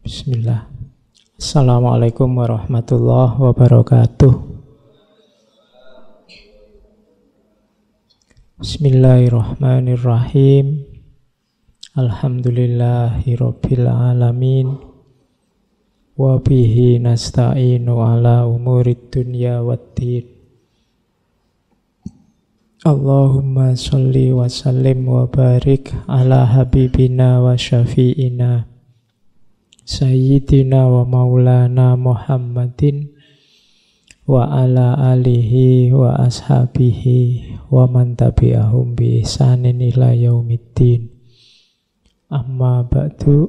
Bismillah. Assalamualaikum warahmatullahi wabarakatuh. Bismillahirrahmanirrahim. Alhamdulillahirabbil alamin. Wa bihi nasta'inu ala umurid dunya waddin. Allahumma sholli wa sallim wa barik ala habibina wa syafi'ina Sayyidina wa maulana Muhammadin wa ala alihi wa ashabihi wa man tabi'ahum bi ihsanin ila yaumiddin. Amma ba'du.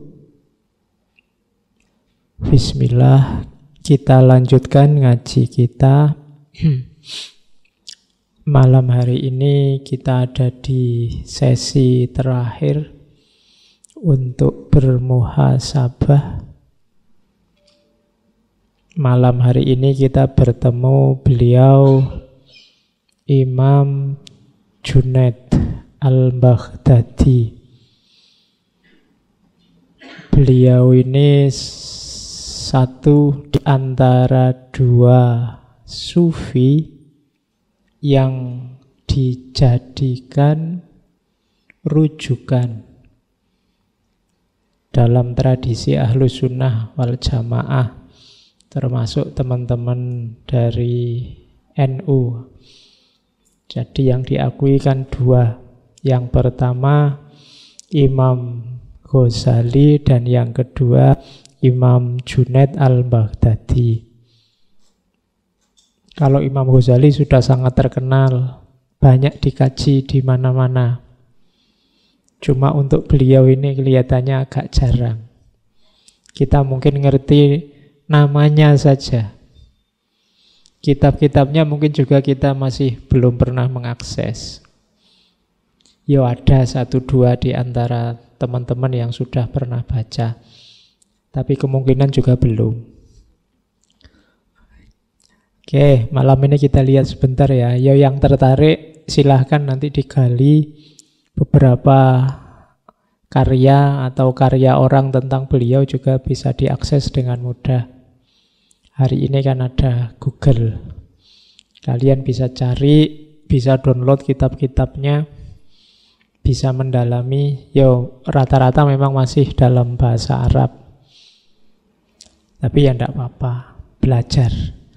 Bismillah, kita lanjutkan ngaji kita. Malam hari ini kita ada di sesi terakhir untuk bermuhasabah. Malam hari ini kita bertemu beliau Imam Junaid Al-Baghdadi. Beliau ini satu di antara dua sufi yang dijadikan rujukan dalam tradisi Ahlus Sunnah wal Jamaah, termasuk teman-teman dari NU. Jadi yang diakui kan dua. Yang pertama Imam Ghazali dan yang kedua Imam Junaid Al-Baghdadi. Kalau Imam Ghazali sudah sangat terkenal, banyak dikaji di mana-mana. Cuma untuk beliau ini kelihatannya agak jarang. Kita mungkin ngerti namanya saja. Kitab-kitabnya mungkin juga kita masih belum pernah mengakses. Ya ada satu dua di antara teman-teman yang sudah pernah baca. Tapi kemungkinan juga belum. Oke, malam ini kita lihat sebentar ya. Ya yang tertarik silahkan nanti digali beberapa karya atau karya orang tentang beliau juga bisa diakses dengan mudah. Hari ini kan ada Google. Kalian bisa cari, bisa download kitab-kitabnya, bisa mendalami. Yo, rata-rata memang masih dalam bahasa Arab. Tapi ya enggak apa-apa, belajar.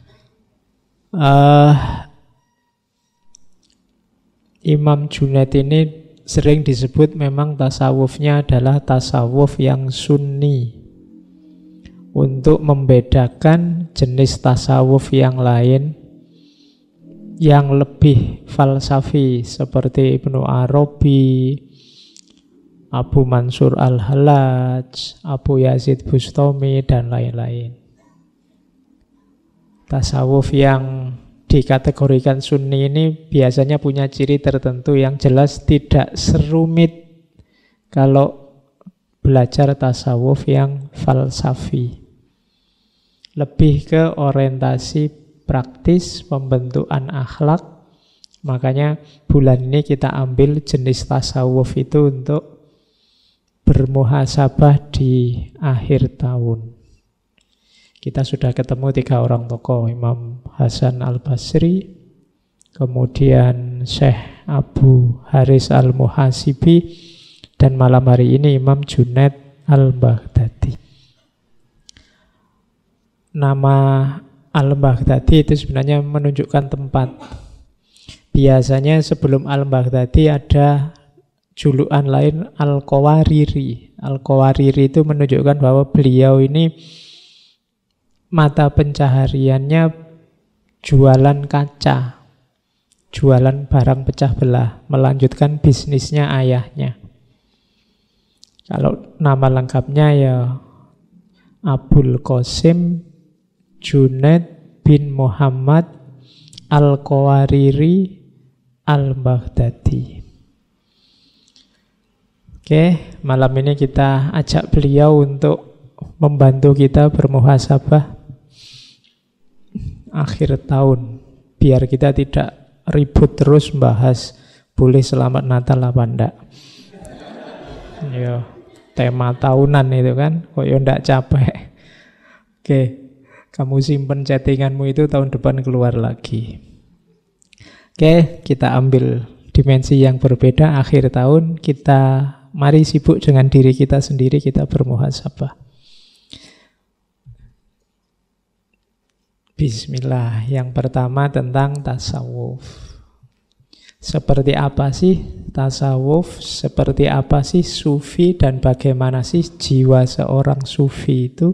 Imam Junaid ini sering disebut memang tasawufnya adalah tasawuf yang sunni. Untuk membedakan jenis tasawuf yang lain yang lebih falsafi seperti Ibnu Arabi, Abu Mansur Al-Hallaj, Abu Yazid Bustami dan lain-lain. Tasawuf yang dikategorikan sunni ini biasanya punya ciri tertentu yang jelas tidak serumit kalau belajar tasawuf yang falsafi. Lebih ke orientasi praktis, pembentukan akhlak. Makanya bulan ini kita ambil jenis tasawuf itu untuk bermuhasabah di akhir tahun. Kita sudah ketemu 3 orang tokoh, Imam Hasan Al-Basri, kemudian Syekh Abu Haris Al-Muhasibi, dan malam hari ini Imam Junaid Al-Baghdadi. Nama Al-Baghdadi itu sebenarnya menunjukkan tempat. Biasanya sebelum Al-Baghdadi ada julukan lain Al-Qawariri. Al-Qawariri itu menunjukkan bahwa beliau ini mata pencahariannya jualan kaca, jualan barang pecah belah, melanjutkan bisnisnya ayahnya. Kalau nama lengkapnya ya Abul Qasim Junaid bin Muhammad Al-Qawariri Al-Baghdadi. Oke, malam ini kita ajak beliau untuk membantu kita bermuhasabah akhir tahun, biar kita tidak ribut terus bahas boleh selamat Natal apa enggak. Ya, tema tahunan itu kan, kok ya ndak capek. Oke, kamu simpen chattinganmu itu tahun depan keluar lagi. Oke, kita ambil dimensi yang berbeda. Akhir tahun kita mari sibuk dengan diri kita sendiri, kita bermuhasabah. Bismillah. Yang pertama tentang tasawuf. Seperti apa sih tasawuf? Seperti apa sih sufi? Dan bagaimana sih jiwa seorang sufi itu?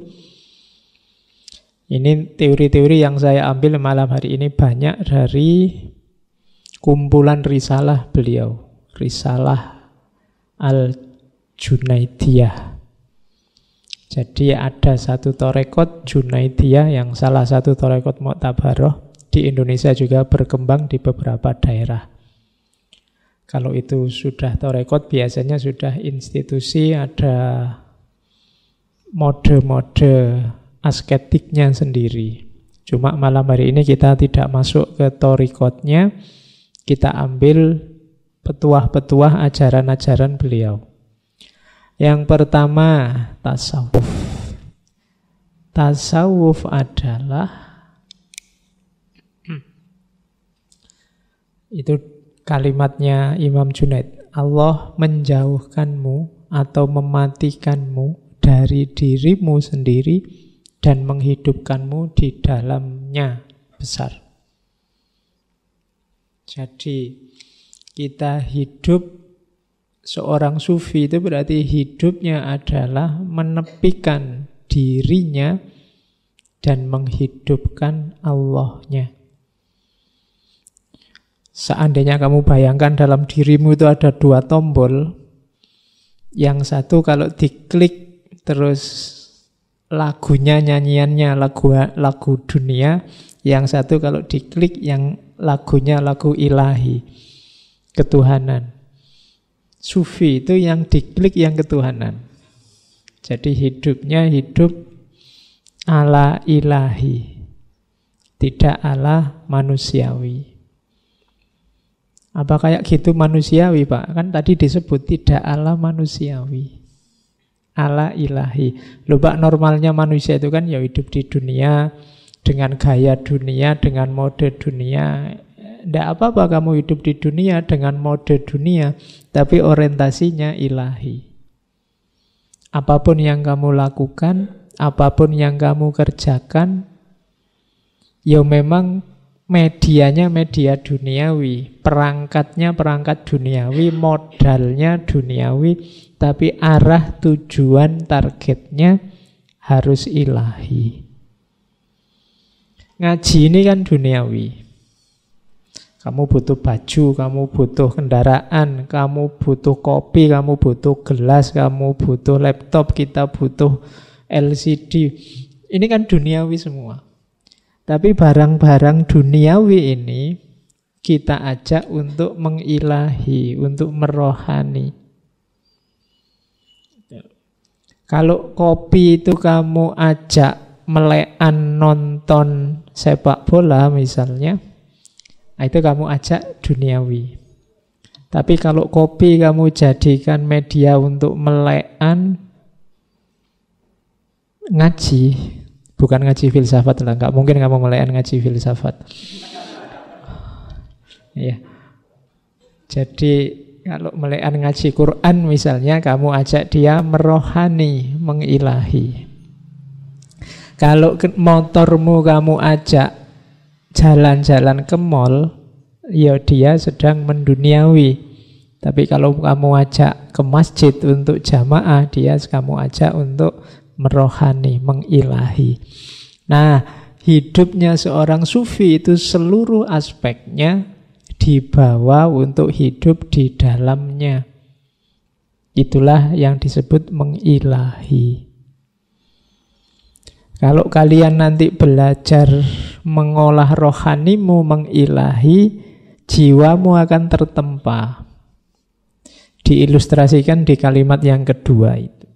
Ini teori-teori yang saya ambil malam hari ini banyak dari kumpulan risalah beliau. Risalah Al-Junaidiyah. Jadi ada satu torekot Junaidiyah yang salah satu torekot Mu'tabaroh. Di Indonesia juga berkembang di beberapa daerah. Kalau itu sudah torekot biasanya sudah institusi, ada mode-mode asketiknya sendiri. Cuma malam hari ini kita tidak masuk ke torikotnya, kita ambil petuah-petuah ajaran-ajaran beliau. Yang pertama, tasawuf. Tasawuf adalah itu kalimatnya Imam Junaid, Allah menjauhkanmu atau mematikanmu dari dirimu sendiri dan menghidupkanmu di dalamnya besar. Jadi kita hidup, seorang sufi itu berarti hidupnya adalah menepikan dirinya dan menghidupkan Allahnya. Seandainya kamu bayangkan dalam dirimu itu ada dua tombol, yang satu kalau diklik terus lagunya, nyanyiannya lagu dunia, yang satu kalau diklik yang lagunya lagu ilahi, ketuhanan. Sufi itu yang diklik yang ketuhanan. Jadi hidupnya hidup ala ilahi, tidak ala manusiawi. Apa kayak gitu manusiawi, Pak? Kan tadi disebut tidak ala manusiawi, ala ilahi. Loh Pak, normalnya manusia itu kan ya hidup di dunia, dengan gaya dunia, dengan mode dunia. Tidak apa-apa kamu hidup di dunia dengan mode dunia, tapi orientasinya ilahi. Apapun yang kamu lakukan, apapun yang kamu kerjakan, ya memang medianya media duniawi, perangkatnya perangkat duniawi, modalnya duniawi, tapi arah tujuan targetnya harus ilahi. Ngaji ini kan duniawi. Kamu butuh baju, kamu butuh kendaraan, kamu butuh kopi, kamu butuh gelas, kamu butuh laptop, kita butuh LCD. Ini kan duniawi semua. Tapi barang-barang duniawi ini kita ajak untuk mengilahi, untuk merohani. Kalau kopi itu kamu ajak melekan nonton sepak bola misalnya, itu kamu ajak duniawi. Tapi kalau kopi kamu jadikan media untuk melekan ngaji, bukan ngaji filsafat lah, nggak mungkin kamu melekan ngaji filsafat. Ya. Jadi kalau melekan ngaji Quran misalnya, kamu ajak dia merohani, mengilahi. Kalau motormu kamu ajak jalan-jalan ke mall, ya dia sedang menduniawi. Tapi kalau kamu ajak ke masjid untuk jamaah, dia kamu ajak untuk merohani, mengilahi. Nah, hidupnya seorang sufi itu seluruh aspeknya dibawa untuk hidup di dalamnya. Itulah yang disebut mengilahi. Kalau kalian nanti belajar mengolah rohanimu, mengilahi, jiwamu akan tertempa. Diilustrasikan di kalimat yang kedua itu.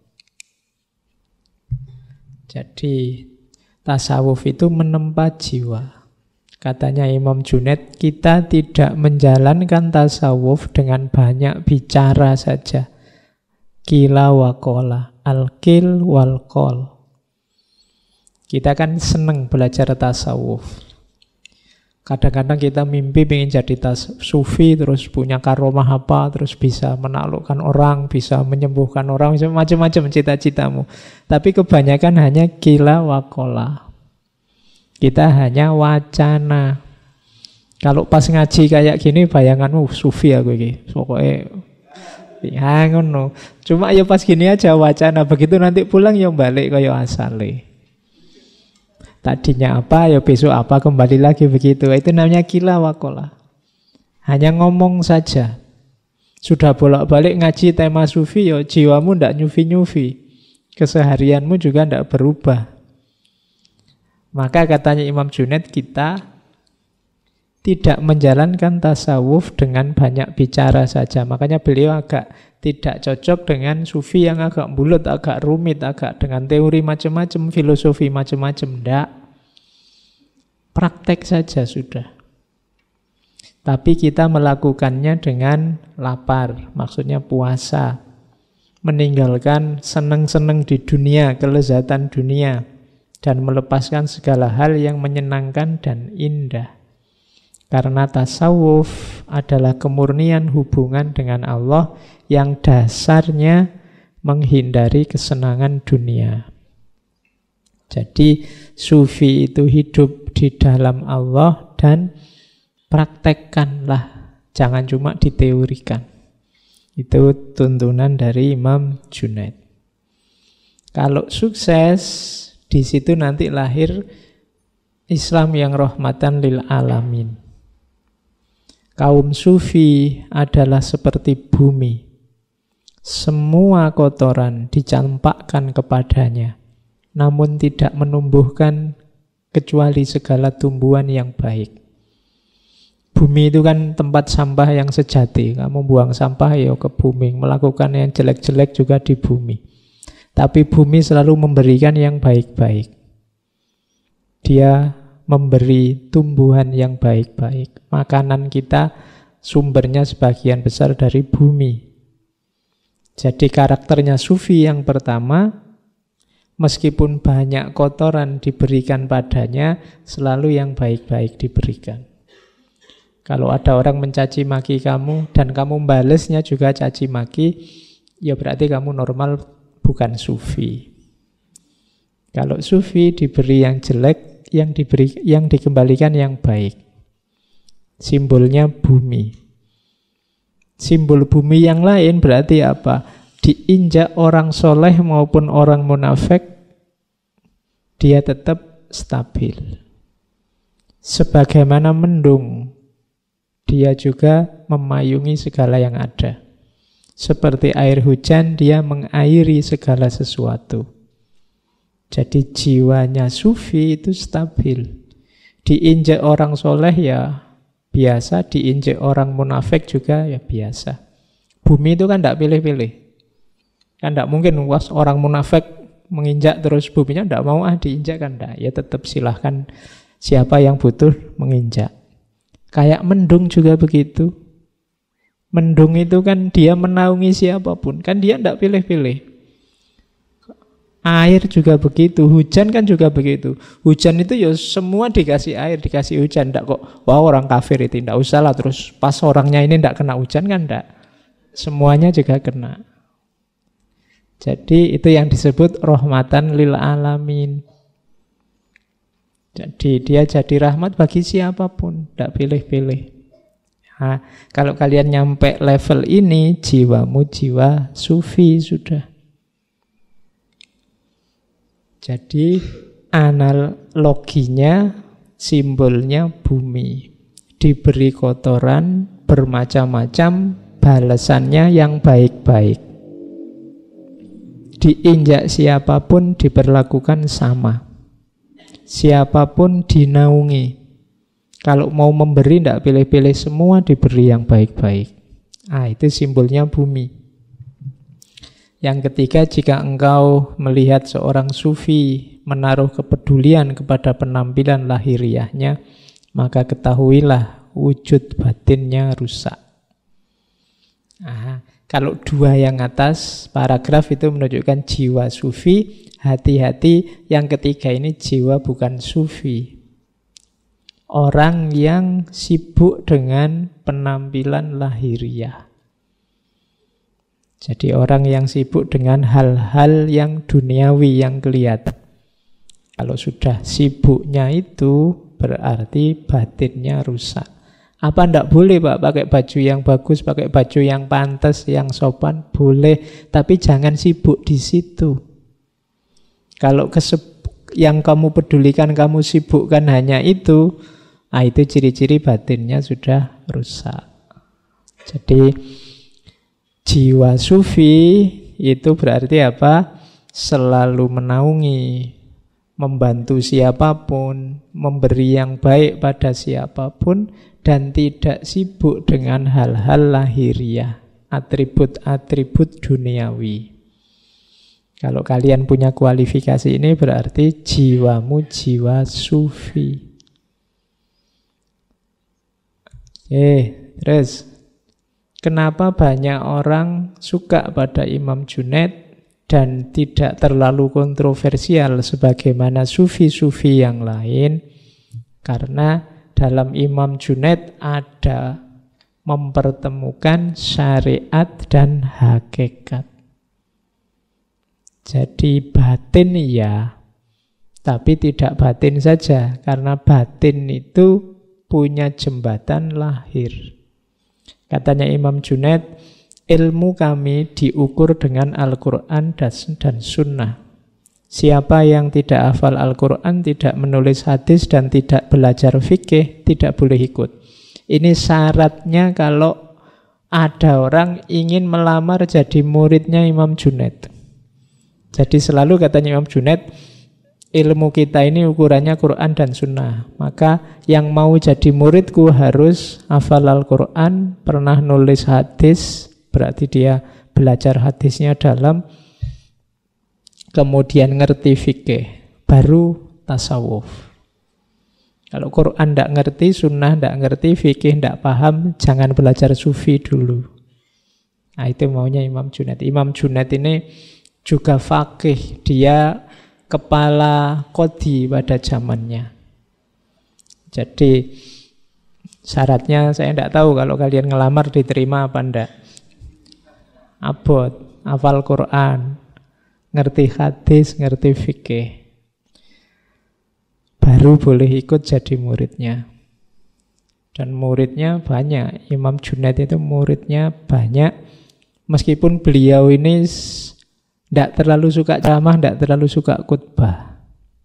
Jadi tasawuf itu menempa jiwa. Katanya Imam Junaid, kita tidak menjalankan tasawuf dengan banyak bicara saja. Qila wa qala, al-qil wal qol. Kita kan seneng belajar tasawuf. Kadang-kadang kita mimpi pengen jadi sufi, terus punya karomah apa, terus bisa menaklukkan orang, bisa menyembuhkan orang, macam-macam cita-citamu. Tapi kebanyakan hanya qila wa qala. Kita hanya wacana. Kalau pas ngaji kayak gini, bayanganmu sufi aku ini. Pokoknya ya ngono. Cuma ya pas gini aja wacana, begitu nanti pulang ya balik kaya asale. Tadinya apa, ya besok apa, kembali lagi begitu. Itu namanya qila wa qala. Hanya ngomong saja. Sudah bolak-balik ngaji tema sufi, ya jiwamu ndak nyufi-nyufi. Keseharianmu juga ndak berubah. Maka katanya Imam Junaid, kita tidak menjalankan tasawuf dengan banyak bicara saja. Makanya beliau agak tidak cocok dengan sufi yang agak bulat, agak rumit, agak dengan teori macam-macam, filosofi macam-macam. Tidak. Praktek saja sudah. Tapi kita melakukannya dengan lapar, maksudnya puasa. Meninggalkan seneng-seneng di dunia, kelezatan dunia. Dan melepaskan segala hal yang menyenangkan dan indah. Karena tasawuf adalah kemurnian hubungan dengan Allah yang dasarnya menghindari kesenangan dunia. Jadi sufi itu hidup di dalam Allah dan praktekkanlah, jangan cuma diteorikan. Itu tuntunan dari Imam Junaid. Kalau sukses, di situ nanti lahir Islam yang rahmatan lil alamin. Kaum sufi adalah seperti bumi. Semua kotoran dicampakkan kepadanya, namun tidak menumbuhkan kecuali segala tumbuhan yang baik. Bumi itu kan tempat sampah yang sejati. Kamu buang sampah ya ke bumi, melakukan yang jelek-jelek juga di bumi. Tapi bumi selalu memberikan yang baik-baik. Dia memberi tumbuhan yang baik-baik. Makanan kita sumbernya sebagian besar dari bumi. Jadi karakternya sufi yang pertama, meskipun banyak kotoran diberikan padanya, selalu yang baik-baik diberikan. Kalau ada orang mencaci maki kamu dan kamu balesnya juga caci maki, ya berarti kamu normal, bukan sufi. Kalau sufi diberi yang jelek, yang dikembalikan yang baik. Simbolnya bumi. Simbol bumi yang lain berarti apa? Diinjak orang soleh maupun orang munafik, dia tetap stabil. Sebagaimana mendung, dia juga memayungi segala yang ada. Seperti air hujan, dia mengairi segala sesuatu. Jadi jiwanya sufi itu stabil. Diinjak orang soleh ya biasa, diinjak orang munafik juga ya biasa. Bumi itu kan tidak pilih-pilih. Kan tidak mungkin orang munafik menginjak terus buminya tidak mau diinjak kan tidak. Ya tetap silahkan siapa yang butuh menginjak. Kayak mendung juga begitu. Mendung itu kan dia menaungi siapapun. Kan dia tidak pilih-pilih. Air juga begitu, hujan kan juga begitu. Hujan itu ya semua dikasih air, dikasih hujan. Tidak kok, wah orang kafir itu, tidak usah lah. Terus pas orangnya ini tidak kena hujan kan tidak. Semuanya juga kena. Jadi itu yang disebut rahmatan lil alamin. Jadi dia jadi rahmat bagi siapapun, tidak pilih-pilih. Nah, kalau kalian nyampe level ini, jiwamu jiwa sufi sudah. Jadi analoginya, simbolnya bumi. Diberi kotoran bermacam-macam, balasannya yang baik-baik. Diinjak siapapun diperlakukan sama. Siapapun dinaungi. Kalau mau memberi tidak pilih-pilih, semua diberi yang baik-baik. Itu simbolnya bumi. Yang ketiga, jika engkau melihat seorang sufi menaruh kepedulian kepada penampilan lahiriahnya, maka ketahuilah wujud batinnya rusak. Kalau dua yang atas, paragraf itu menunjukkan jiwa sufi, hati-hati yang ketiga ini jiwa bukan sufi. Orang yang sibuk dengan penampilan lahiriah. Jadi orang yang sibuk dengan hal-hal yang duniawi, yang kelihatan. Kalau sudah sibuknya itu berarti batinnya rusak. Apa ndak boleh Pak pakai baju yang bagus, pakai baju yang pantas, yang sopan? Boleh, tapi jangan sibuk di situ. Kalau yang kamu pedulikan, kamu sibukkan hanya itu ciri-ciri batinnya sudah rusak. Jadi jiwa sufi itu berarti apa? Selalu menaungi, membantu siapapun, memberi yang baik pada siapapun, dan tidak sibuk dengan hal-hal lahiriah, atribut-atribut duniawi. Kalau kalian punya kualifikasi ini berarti jiwamu jiwa sufi. Oke, terus kenapa banyak orang suka pada Imam Junaid dan tidak terlalu kontroversial sebagaimana sufi-sufi yang lain? Karena dalam Imam Junaid ada mempertemukan syariat dan hakikat. Jadi batin ya, tapi tidak batin saja, karena batin itu punya jembatan lahir. Katanya Imam Junaid, ilmu kami diukur dengan Al-Quran dan Sunnah. Siapa yang tidak hafal Al-Quran, tidak menulis hadis, dan tidak belajar fikih, tidak boleh ikut. Ini syaratnya kalau ada orang ingin melamar jadi muridnya Imam Junaid. Jadi selalu katanya Imam Junaid, ilmu kita ini ukurannya Quran dan Sunnah. Maka yang mau jadi muridku harus hafal Al-Quran, pernah nulis hadis, berarti dia belajar hadisnya dalam, kemudian ngerti fikih, baru tasawuf. Kalau Quran tidak ngerti, Sunnah tidak ngerti, fikih tidak paham, jangan belajar sufi dulu. Nah itu maunya Imam Junaid. Imam Junaid ini juga faqih, dia kepala qadhi pada zamannya. Jadi syaratnya saya tidak tahu kalau kalian ngelamar diterima apa enggak. Abot, hafal Quran, ngerti hadis, ngerti fikih, baru boleh ikut jadi muridnya. Dan muridnya banyak. Imam Junaid itu muridnya banyak. Meskipun beliau ini tidak terlalu suka ceramah, tidak terlalu suka khutbah.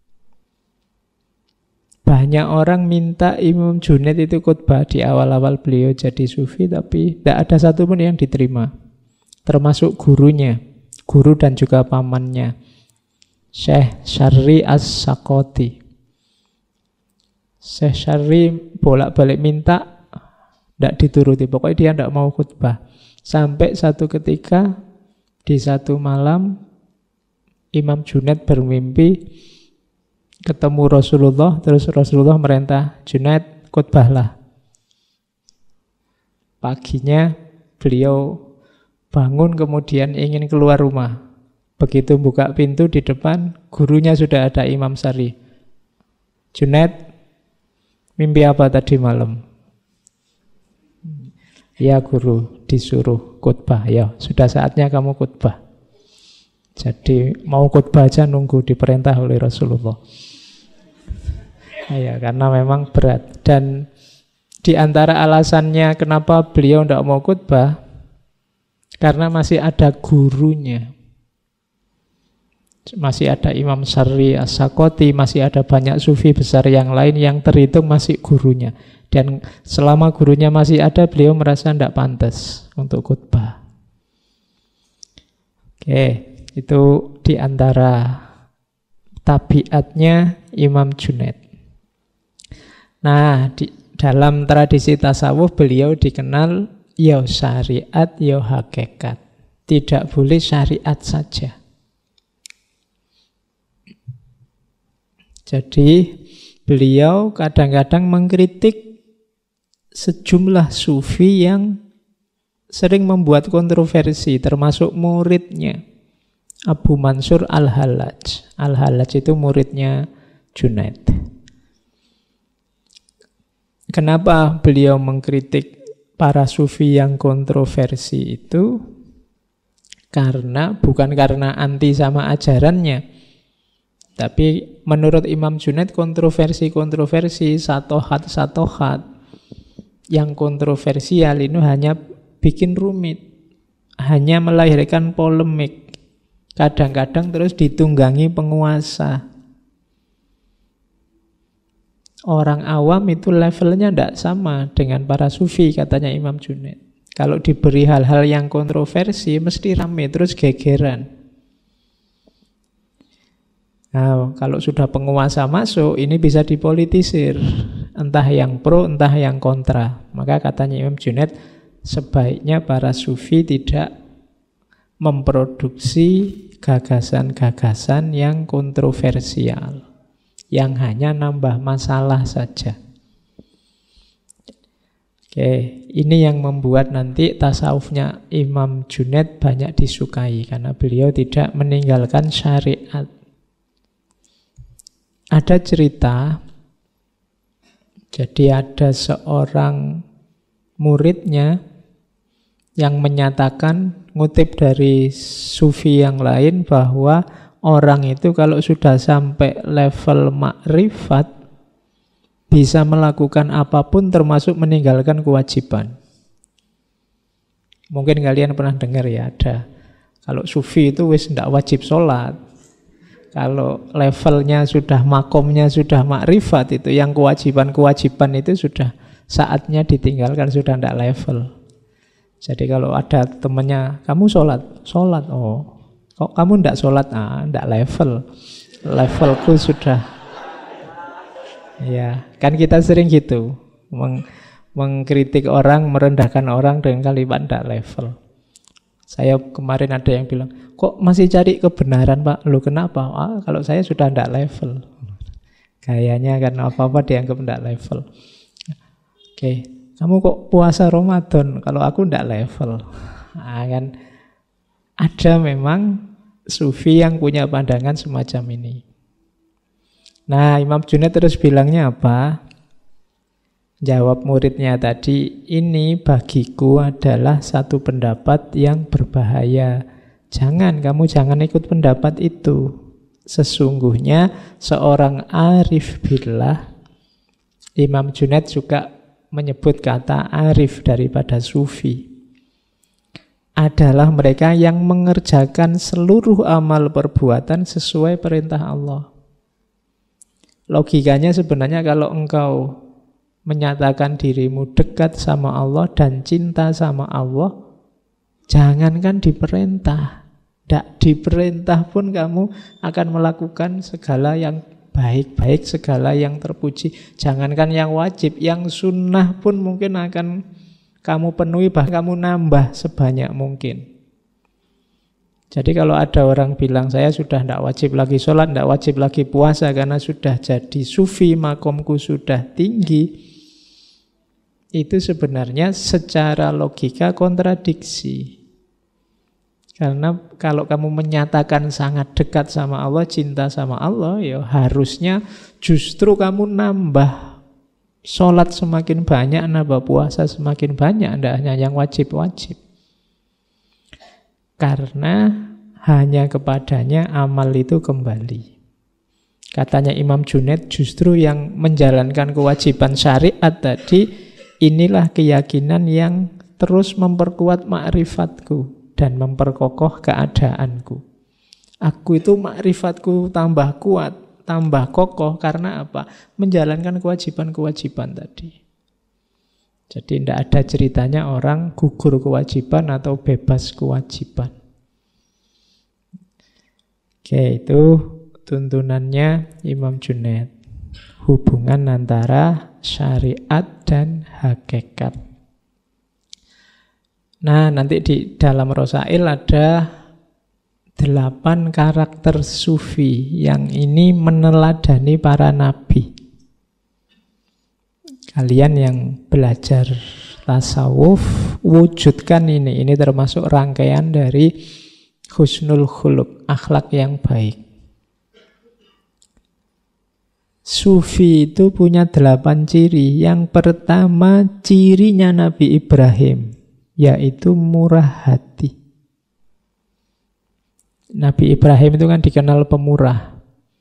Banyak orang minta Imam Junaid itu khutbah di awal-awal beliau jadi sufi, tapi tidak ada satupun yang diterima. Termasuk gurunya, guru dan juga pamannya, Syekh Syarri As-Sakoti. Syekh Syarri bolak-balik minta, tidak dituruti. Pokoknya dia tidak mau khutbah. Sampai satu ketika, di satu malam, Imam Junaid bermimpi ketemu Rasulullah. Terus Rasulullah merintah, Junaid khutbahlah. Paginya beliau bangun kemudian ingin keluar rumah. Begitu buka pintu di depan, gurunya sudah ada, Imam Syarri. Junaid, mimpi apa tadi malam? Ya guru, disuruh khutbah. Ya, sudah saatnya kamu khutbah. Jadi mau khutbah aja nunggu diperintah oleh Rasulullah. Ya, karena memang berat. Dan di antara alasannya kenapa beliau tidak mau khutbah, karena masih ada gurunya. Masih ada Imam Syarri As-Sakoti, masih ada banyak sufi besar yang lain yang terhitung masih gurunya. Dan selama gurunya masih ada, beliau merasa tidak pantas untuk khutbah. Oke, itu di antara tabiatnya Imam Junaid. Nah, dalam tradisi tasawuf beliau dikenal ya syariat, ya hakikat. Tidak boleh syariat saja. Jadi beliau kadang-kadang mengkritik sejumlah sufi yang sering membuat kontroversi, termasuk muridnya Abu Mansur Al-Hallaj. Al-Hallaj itu muridnya Junaid. Kenapa beliau mengkritik para sufi yang kontroversi itu? Bukan karena anti sama ajarannya, tapi menurut Imam Junaid kontroversi satohat yang kontroversial itu hanya bikin rumit, hanya melahirkan polemik, kadang-kadang terus ditunggangi penguasa. Orang awam itu levelnya tidak sama dengan para sufi, katanya Imam Junaid. Kalau diberi hal-hal yang kontroversi, mesti rame, terus gegeran. Nah, kalau sudah penguasa masuk, ini bisa dipolitisir. Entah yang pro, entah yang kontra. Maka katanya Imam Junaid, sebaiknya para sufi tidak memproduksi gagasan-gagasan yang kontroversial, yang hanya nambah masalah saja. Oke, ini yang membuat nanti tasawufnya Imam Junaid banyak disukai, karena beliau tidak meninggalkan syariat. Ada cerita, jadi ada seorang muridnya yang menyatakan, ngutip dari sufi yang lain, bahwa orang itu kalau sudah sampai level makrifat bisa melakukan apapun termasuk meninggalkan kewajiban. Mungkin kalian pernah dengar ya, ada kalau sufi itu wis tidak wajib sholat. Kalau levelnya sudah, makomnya sudah makrifat, itu yang kewajiban-kewajiban itu sudah saatnya ditinggalkan, sudah tidak level. Jadi kalau ada temannya, kamu sholat? Sholat, oh. Kok kamu tidak sholat? Ah, tidak level. Levelku sudah. Ya, kan kita sering gitu. Mengkritik orang, merendahkan orang dengan kalimat tidak level. Saya kemarin ada yang bilang, kok masih cari kebenaran Pak? Loh kenapa? Ah, kalau saya sudah tidak level. Kayaknya kan apa-apa dianggap tidak level. Oke, kamu kok puasa Ramadan? Kalau aku tidak level. Nah, kan ada memang sufi yang punya pandangan semacam ini. Nah, Imam Junaid terus bilangnya apa? Jawab muridnya tadi, ini bagiku adalah satu pendapat yang berbahaya. Kamu jangan ikut pendapat itu. Sesungguhnya seorang arif billah, Imam Junaid juga menyebut kata arif daripada sufi, adalah mereka yang mengerjakan seluruh amal perbuatan sesuai perintah Allah. Logikanya sebenarnya kalau engkau menyatakan dirimu dekat sama Allah dan cinta sama Allah, jangankan diperintah, tidak diperintah pun kamu akan melakukan segala yang baik-baik, segala yang terpuji. Jangankan yang wajib, yang sunnah pun mungkin akan kamu penuhi, bahkan kamu nambah sebanyak mungkin. Jadi kalau ada orang bilang, saya sudah tidak wajib lagi sholat, tidak wajib lagi puasa karena sudah jadi sufi, makomku sudah tinggi, itu sebenarnya secara logika kontradiksi. Karena kalau kamu menyatakan sangat dekat sama Allah, cinta sama Allah, ya harusnya justru kamu nambah sholat semakin banyak, nambah puasa semakin banyak, tidak hanya yang wajib-wajib. Karena hanya kepadanya amal itu kembali. Katanya Imam Junaid, justru yang menjalankan kewajiban syariat tadi, inilah keyakinan yang terus memperkuat ma'rifatku dan memperkokoh keadaanku. Aku itu ma'rifatku tambah kuat, tambah kokoh, karena apa? Menjalankan kewajiban-kewajiban tadi. Jadi tidak ada ceritanya orang gugur kewajiban atau bebas kewajiban. Oke, itu tuntunannya Imam Junaid. Hubungan antara syariat dan hakikat. Nah, nanti di dalam Rosail ada 8 karakter sufi yang ini meneladani para nabi. Kalian yang belajar tasawuf, wujudkan ini. Ini termasuk rangkaian dari husnul khuluq, akhlak yang baik. Sufi itu punya 8 ciri. Yang pertama cirinya Nabi Ibrahim, yaitu murah hati. Nabi Ibrahim itu kan dikenal pemurah.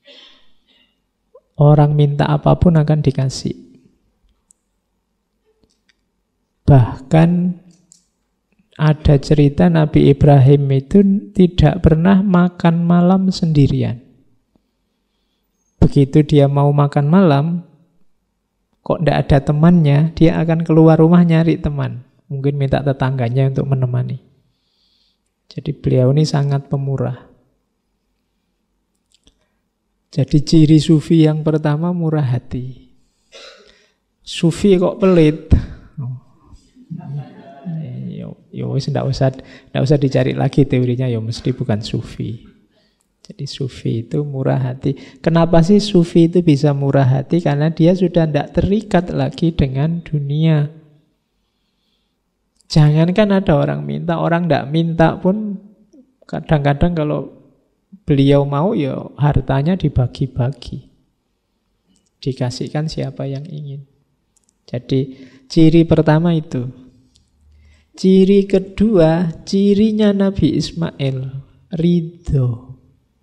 Orang minta apapun akan dikasih. Bahkan ada cerita Nabi Ibrahim itu tidak pernah makan malam sendirian. Begitu dia mau makan malam, kok tidak ada temannya, dia akan keluar rumah nyari teman. Mungkin minta tetangganya untuk menemani. Jadi beliau ini sangat pemurah. Jadi ciri sufi yang pertama murah hati. Sufi kok pelit? Ya wis ndak usah dicari lagi teorinya, ya mesti bukan sufi. Jadi sufi itu murah hati. Kenapa sih sufi itu bisa murah hati? Karena dia sudah tidak terikat lagi dengan dunia. Jangankan ada orang minta, orang tidak minta pun kadang-kadang kalau beliau mau ya hartanya dibagi-bagi. Dikasihkan siapa yang ingin. Jadi ciri pertama itu. Ciri kedua, cirinya Nabi Ismail, ridho.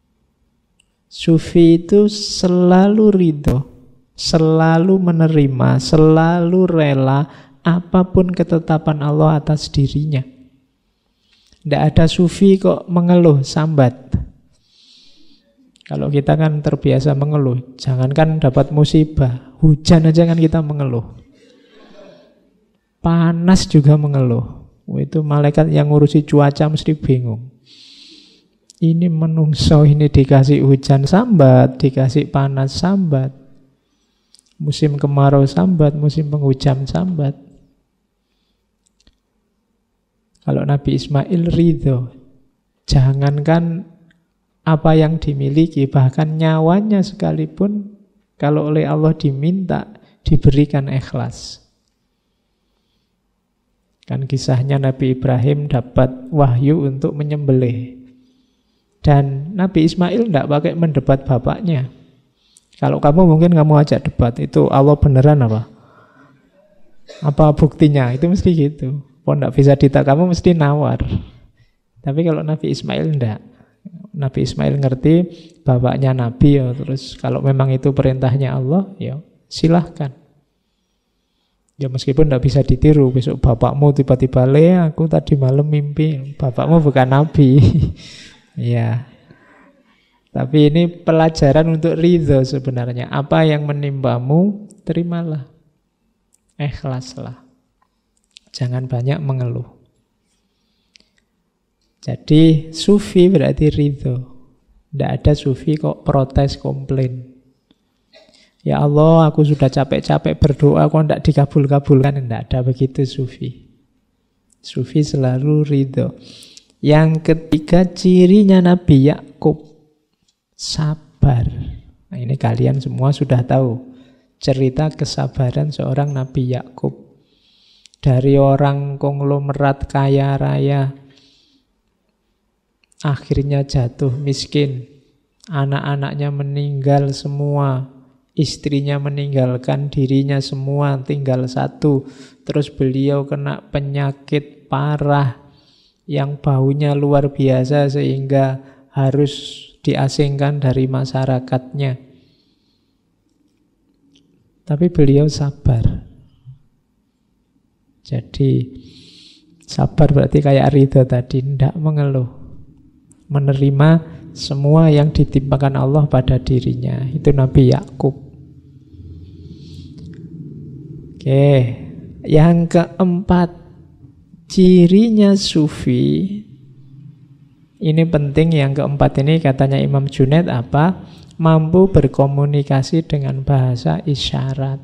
Sufi itu selalu ridho, selalu menerima, selalu rela apapun ketetapan Allah atas dirinya. Tidak ada sufi kok mengeluh, sambat. Kalau kita kan terbiasa mengeluh, jangankan dapat musibah, hujan aja kan kita mengeluh. Panas juga mengeluh. Itu malaikat yang ngurusi cuaca mesti bingung. Ini menungso, ini dikasih hujan sambat, dikasih panas sambat. Musim kemarau sambat, musim penghujan sambat. Kalau Nabi Ismail ridho, jangankan apa yang dimiliki, bahkan nyawanya sekalipun kalau oleh Allah diminta, diberikan ikhlas. Kan kisahnya Nabi Ibrahim dapat wahyu untuk menyembelih. Dan Nabi Ismail tidak pakai mendebat bapaknya. Kalau kamu mungkin kamu ajak debat, itu Allah beneran apa? Apa buktinya? Itu mesti gitu. Kalau tidak bisa ditak, kamu mesti nawar. Tapi kalau Nabi Ismail tidak. Nabi Ismail ngerti bapaknya Nabi, ya, terus kalau memang itu perintahnya Allah, ya silahkan. Ya meskipun tidak bisa ditiru, besok bapakmu tiba-tiba aku tadi malam mimpi, bapakmu bukan Nabi. Ya, tapi ini pelajaran untuk ridho sebenarnya. Apa yang menimpamu, terimalah. Ikhlaslah. Jangan banyak mengeluh. Jadi sufi berarti ridho. Tidak ada sufi kok protes, komplain. Ya Allah, aku sudah capek-capek berdoa, kok tidak dikabul-kabulkan. Tidak ada begitu sufi. Sufi selalu ridho. Yang ketiga cirinya Nabi Yakub, sabar. Nah, ini kalian semua sudah tahu cerita kesabaran seorang Nabi Yakub. Dari orang konglomerat kaya raya, akhirnya jatuh miskin. Anak-anaknya meninggal semua, istrinya meninggalkan dirinya semua, tinggal satu. Terus beliau kena penyakit parah yang baunya luar biasa sehingga harus diasingkan dari masyarakatnya. Tapi beliau sabar. Jadi sabar berarti kayak ridho tadi, tidak mengeluh. Menerima semua yang ditimpakan Allah pada dirinya. Itu Nabi Yakub. Oke, yang keempat, cirinya sufi. Ini penting, yang keempat ini katanya Imam Junaid apa? Mampu berkomunikasi dengan bahasa isyarat.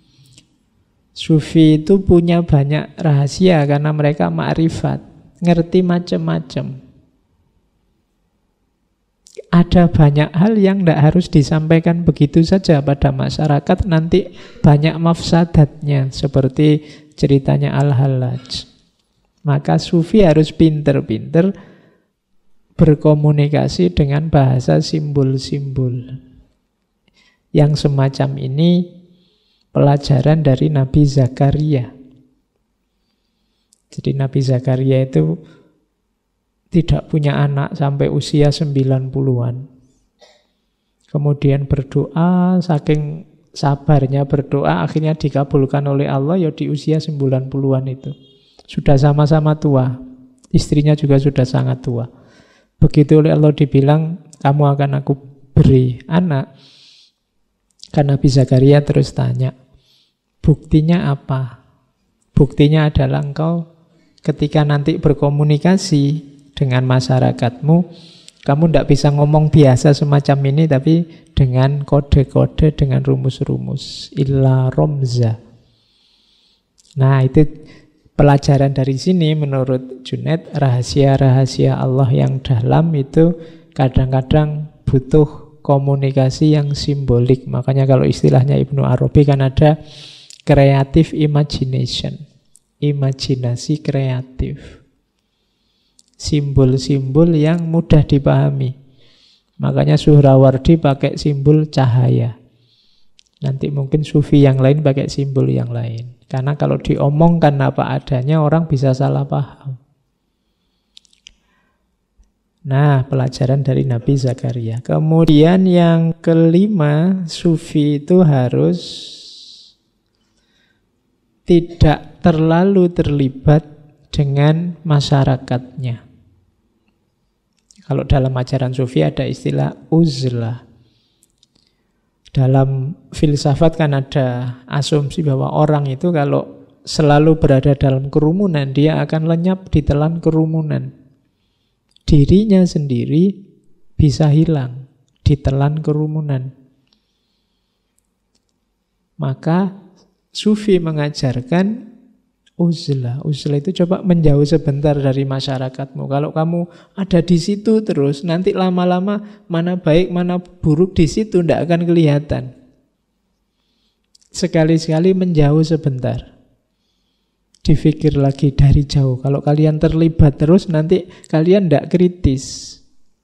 Sufi itu punya banyak rahasia karena mereka ma'rifat, ngerti macam-macam. Ada banyak hal yang tidak harus disampaikan begitu saja pada masyarakat, nanti banyak mafsadatnya, seperti ceritanya Al-Hallaj. Maka sufi harus pinter-pinter berkomunikasi dengan bahasa simbol-simbol. Yang semacam ini pelajaran dari Nabi Zakaria. Jadi Nabi Zakaria itu tidak punya anak sampai usia 90-an. Kemudian berdoa, saking sabarnya berdoa, akhirnya dikabulkan oleh Allah ya di usia 90-an itu. Sudah sama-sama tua. Istrinya juga sudah sangat tua. Begitu oleh Allah dibilang, kamu akan aku beri anak. Kan Nabi Zakaria terus tanya, buktinya apa? Buktinya adalah engkau ketika nanti berkomunikasi dengan masyarakatmu, kamu tidak bisa ngomong biasa semacam ini, tapi dengan kode-kode, dengan rumus-rumus. Illa romza. Nah, itu pelajaran dari sini menurut Junaid, rahasia-rahasia Allah yang dalam itu kadang-kadang butuh komunikasi yang simbolik. Makanya kalau istilahnya Ibnu Arabi kan ada creative imagination. Imajinasi kreatif. Simbol-simbol yang mudah dipahami. Makanya Suhrawardi pakai simbol cahaya. Nanti mungkin sufi yang lain pakai simbol yang lain. Karena kalau diomongkan apa adanya orang bisa salah paham. Nah, pelajaran dari Nabi Zakaria. Kemudian yang kelima, sufi itu harus tidak terlalu terlibat dengan masyarakatnya. Kalau dalam ajaran sufi ada istilah uzlah. Dalam filsafat kan ada asumsi bahwa orang itu kalau selalu berada dalam kerumunan, dia akan lenyap di telan kerumunan. Dirinya sendiri bisa hilang ditelan kerumunan. Maka sufi mengajarkan uzlah. Uzlah itu coba menjauh sebentar dari masyarakatmu. Kalau kamu ada di situ terus, nanti lama-lama mana baik mana buruk di situ tidak akan kelihatan. Sekali-sekali menjauh sebentar. Dipikir lagi dari jauh. Kalau kalian terlibat terus, nanti kalian tidak kritis.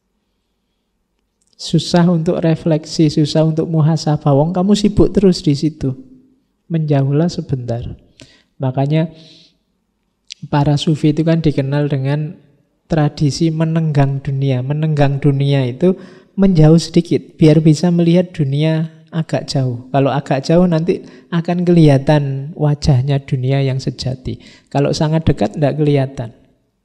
Susah untuk refleksi, susah untuk muhasabah. Wong kamu sibuk terus di situ. Menjauhlah sebentar. Makanya para sufi itu kan dikenal dengan tradisi menenggang dunia. Menenggang dunia itu menjauh sedikit, biar bisa melihat dunia agak jauh. Kalau agak jauh nanti akan kelihatan wajahnya dunia yang sejati. Kalau sangat dekat tidak kelihatan.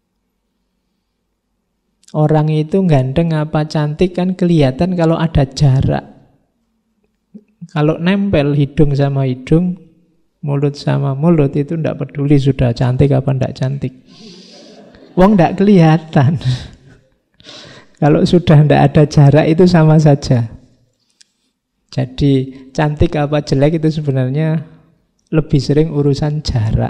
Orang itu ganteng apa cantik kan kelihatan kalau ada jarak. Kalau nempel hidung sama hidung, mulut sama mulut, itu tidak peduli sudah cantik apa tidak cantik. Wong tidak kelihatan. Kalau sudah tidak ada jarak itu sama saja. Jadi cantik apa jelek itu sebenarnya lebih sering urusan jarak.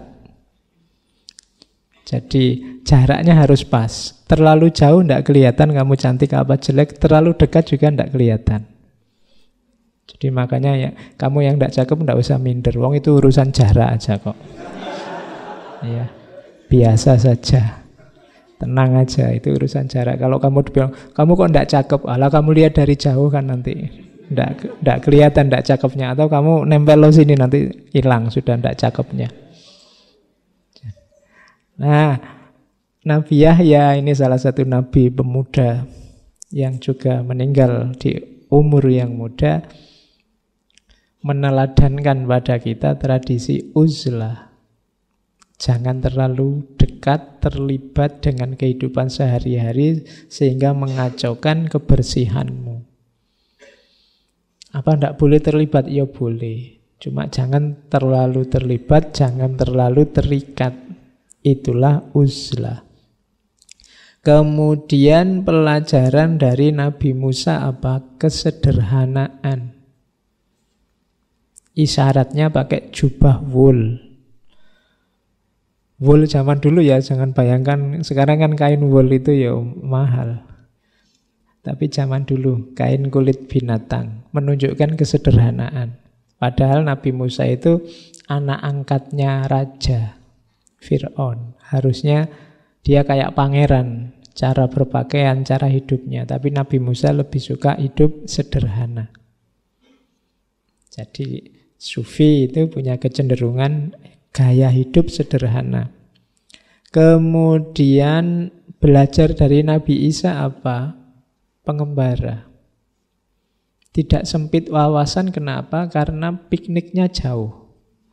Jadi jaraknya harus pas. Terlalu jauh tidak kelihatan kamu cantik apa jelek, terlalu dekat juga tidak kelihatan. Jadi makanya ya, kamu yang tidak cakep tidak usah minder. Wong itu urusan jarak aja kok. Ya, biasa saja. Tenang aja, itu urusan jarak. Kalau kamu bilang, kamu kok tidak cakep, alah kamu lihat dari jauh kan nanti. Tidak kelihatan tidak cakepnya. Atau kamu nempel lo sini nanti hilang sudah tidak cakepnya. Nah, Nabi Yahya ini salah satu nabi pemuda yang juga meninggal di umur yang muda, meneladankan pada kita tradisi uzlah. Jangan terlalu dekat, terlibat dengan kehidupan sehari-hari sehingga mengacaukan kebersihanmu. Apa tidak boleh terlibat? Ya boleh. Cuma jangan terlalu terlibat, jangan terlalu terikat. Itulah uzlah. Kemudian pelajaran dari Nabi Musa apa? Kesederhanaan. Isyaratnya pakai jubah wul. Wul zaman dulu ya, jangan bayangkan sekarang kan kain wul itu ya mahal. Tapi zaman dulu kain kulit binatang, menunjukkan kesederhanaan. Padahal Nabi Musa itu anak angkatnya raja Fir'aun. Harusnya Dia kayak pangeran, cara berpakaian, cara hidupnya. Tapi Nabi Musa lebih suka hidup sederhana. Jadi sufi itu punya kecenderungan gaya hidup sederhana. Kemudian belajar dari Nabi Isa apa? Pengembara. Tidak sempit wawasan, kenapa? Karena pikniknya jauh.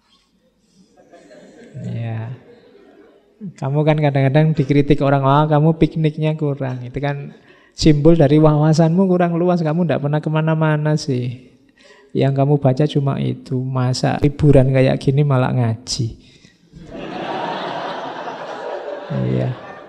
Ya. Kamu kan kadang-kadang dikritik orang, kamu pikniknya kurang. Itu kan simbol dari wawasanmu kurang luas. Kamu tidak pernah kemana-mana sih. Yang kamu baca cuma itu. Masa liburan kayak gini malah ngaji. Iya.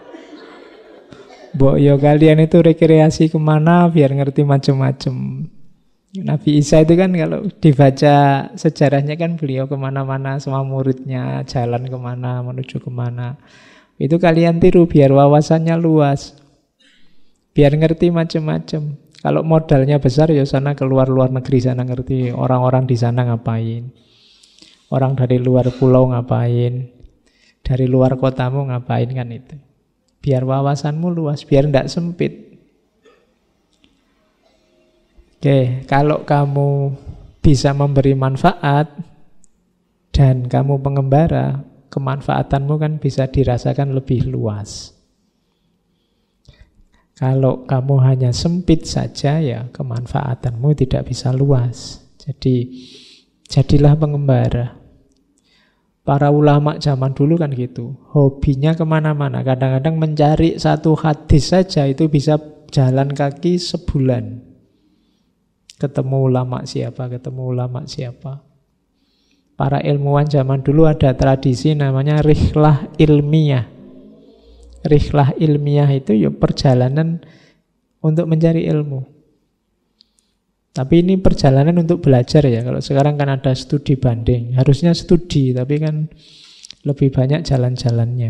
Mbok yo kalian itu rekreasi kemana biar ngerti macam-macam. Nabi Isa itu kan kalau dibaca sejarahnya kan beliau kemana-mana sama muridnya, jalan kemana, menuju kemana. Itu kalian tiru biar wawasannya luas, biar ngerti macam-macam. Kalau modalnya besar ya sana keluar luar negeri, sana ngerti orang-orang di sana ngapain, orang dari luar pulau ngapain, dari luar kotamu ngapain, kan itu. Biar wawasanmu luas, biar tidak sempit. Oke, kalau kamu bisa memberi manfaat dan kamu pengembara, kemanfaatanmu kan bisa dirasakan lebih luas. Kalau kamu hanya sempit saja, ya kemanfaatanmu tidak bisa luas. Jadi, jadilah pengembara. Para ulama zaman dulu kan gitu, hobinya kemana-mana. Kadang-kadang mencari satu hadis saja itu bisa jalan kaki sebulan. Ketemu ulama siapa. Para ilmuwan zaman dulu ada tradisi namanya rihlah ilmiah. Rihlah ilmiah itu ya perjalanan untuk mencari ilmu. Tapi ini perjalanan untuk belajar ya. Kalau sekarang kan ada studi banding. Harusnya studi, tapi kan lebih banyak jalan-jalannya.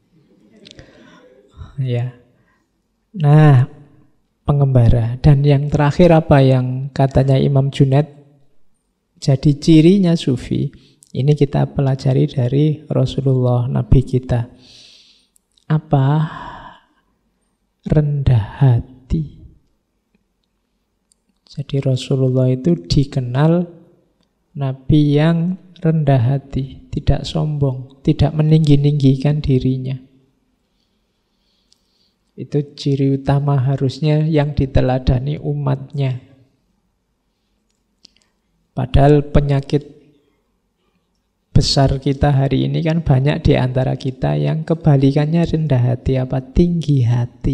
Ya. Nah, pengembara. Dan yang terakhir apa yang katanya Imam Junaid jadi cirinya sufi, ini kita pelajari dari Rasulullah, Nabi kita. Apa? Rendah hati. Jadi Rasulullah itu dikenal Nabi yang rendah hati, tidak sombong, tidak meninggi-ninggikan dirinya. Itu ciri utama harusnya yang diteladani umatnya. Padahal penyakit besar kita hari ini kan banyak di antara kita yang kebalikannya rendah hati, apa? Tinggi hati.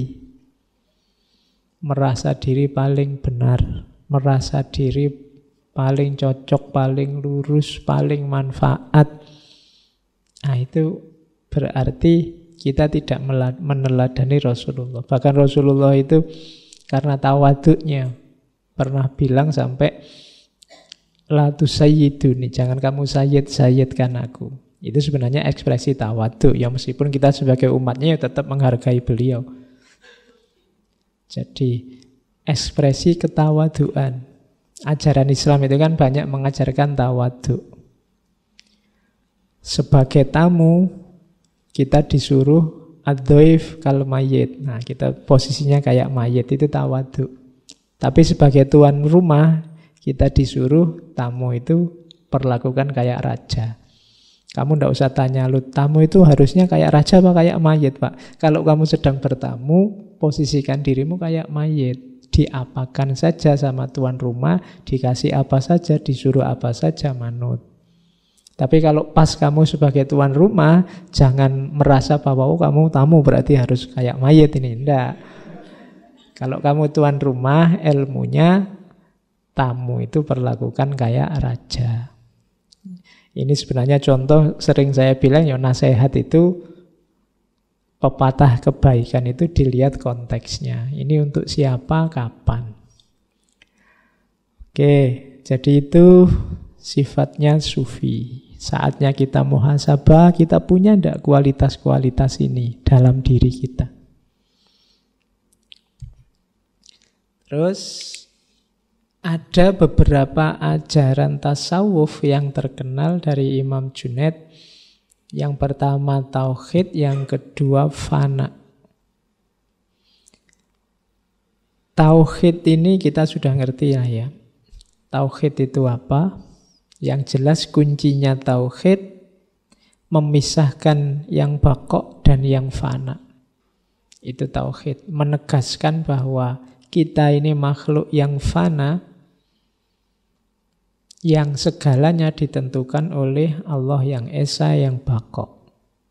Merasa diri paling benar, merasa diri paling cocok, paling lurus, paling manfaat. Nah, itu berarti kita tidak meneladani Rasulullah. Bahkan Rasulullah itu karena tawaduknya pernah bilang sampai la tusayyiduni, jangan kamu sayyidkan aku. Itu sebenarnya ekspresi tawaduk. Ya meskipun kita sebagai umatnya ya tetap menghargai beliau. Jadi ekspresi ketawaduan. Ajaran Islam itu kan banyak mengajarkan tawaduk. Sebagai tamu kita disuruh ad-dhaif kal mayyit. Nah, kita posisinya kayak mayit, itu tawaduk. Tapi sebagai tuan rumah, kita disuruh tamu itu perlakukan kayak raja. Kamu tidak usah tanya, lu tamu itu harusnya kayak raja apa kayak mayit, Pak? Kalau kamu sedang bertamu, posisikan dirimu kayak mayit. Diapakan saja sama tuan rumah, dikasih apa saja, disuruh apa saja, manut. Tapi kalau pas kamu sebagai tuan rumah, jangan merasa bahwa kamu tamu berarti harus kayak mayit ini. Tidak. Kalau kamu tuan rumah, ilmunya tamu itu perlakukan kayak raja. Ini sebenarnya contoh sering saya bilang, ya nasihat itu, pepatah kebaikan itu dilihat konteksnya. Ini untuk siapa, kapan. Oke, jadi itu sifatnya sufi. Saatnya kita muhasabah, kita punya tidak kualitas-kualitas ini dalam diri kita. Terus ada beberapa ajaran tasawuf yang terkenal dari Imam Junaid Yang pertama tauhid, yang kedua fana. Tauhid ini kita sudah ngerti ya. Tauhid itu apa? Yang jelas kuncinya tauhid memisahkan yang bakok dan yang fana. Itu tauhid, menegaskan bahwa kita ini makhluk yang fana, yang segalanya ditentukan oleh Allah yang esa, yang bakok.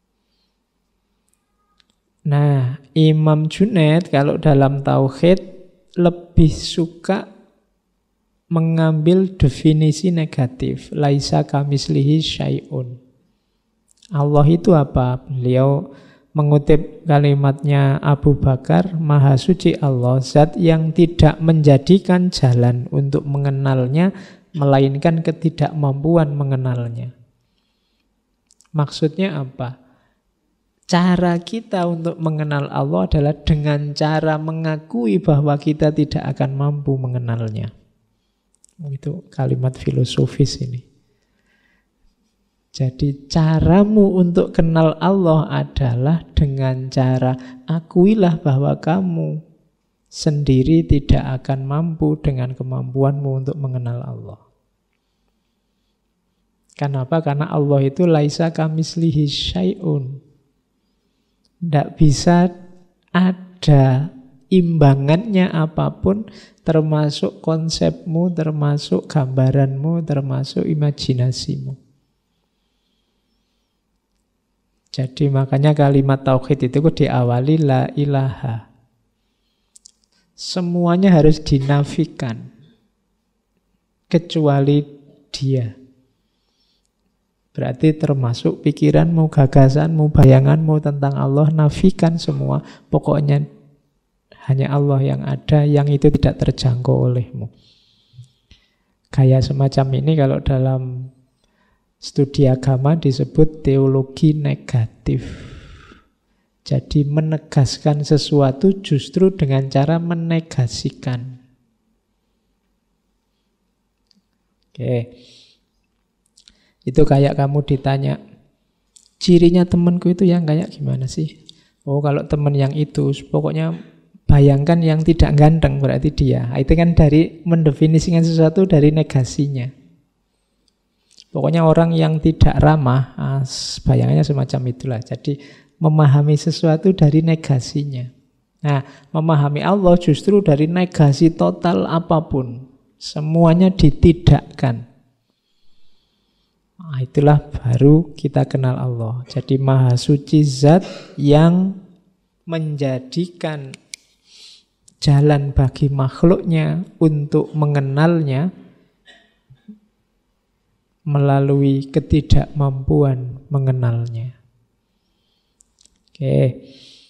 Nah, Imam Junaid kalau dalam tauhid lebih suka mengambil definisi negatif. Laisa kamislihi syai'un. Allah itu apa? Beliau mengutip kalimatnya Abu Bakar, Maha Suci Allah, zat yang tidak menjadikan jalan untuk mengenalnya, melainkan ketidakmampuan mengenalnya. Maksudnya apa? Cara kita untuk mengenal Allah adalah dengan cara mengakui bahwa kita tidak akan mampu mengenalnya. Itu kalimat filosofis ini. Jadi caramu untuk kenal Allah adalah dengan cara akuilah bahwa kamu sendiri tidak akan mampu dengan kemampuanmu untuk mengenal Allah. Kenapa? Karena Allah itu laisa kamislihi syai'un. Tidak bisa ada imbangannya apapun, termasuk konsepmu, termasuk gambaranmu, termasuk imajinasimu. Jadi makanya kalimat tauhid itu diawali la ilaha. Semuanya harus dinafikan kecuali Dia. Berarti termasuk pikiranmu, gagasanmu, bayanganmu tentang Allah, nafikan semua. Pokoknya hanya Allah yang ada, yang itu tidak terjangkau olehmu. Gaya semacam ini kalau dalam studi agama disebut teologi negatif. Jadi menegaskan sesuatu justru dengan cara menegasikan. Oke. Itu kayak kamu ditanya, cirinya temanku itu yang kayak gimana sih? Oh, kalau teman yang itu, pokoknya bayangkan yang tidak ganteng berarti dia. Itu kan dari mendefinisikan sesuatu dari negasinya. Pokoknya orang yang tidak ramah, bayangannya semacam itulah. Jadi memahami sesuatu dari negasinya. Nah, memahami Allah justru dari negasi total apapun. Semuanya ditidakkan. Nah, itulah baru kita kenal Allah. Jadi Maha Suci Zat yang menjadikan jalan bagi makhluknya untuk mengenalnya melalui ketidakmampuan mengenalnya. Oke.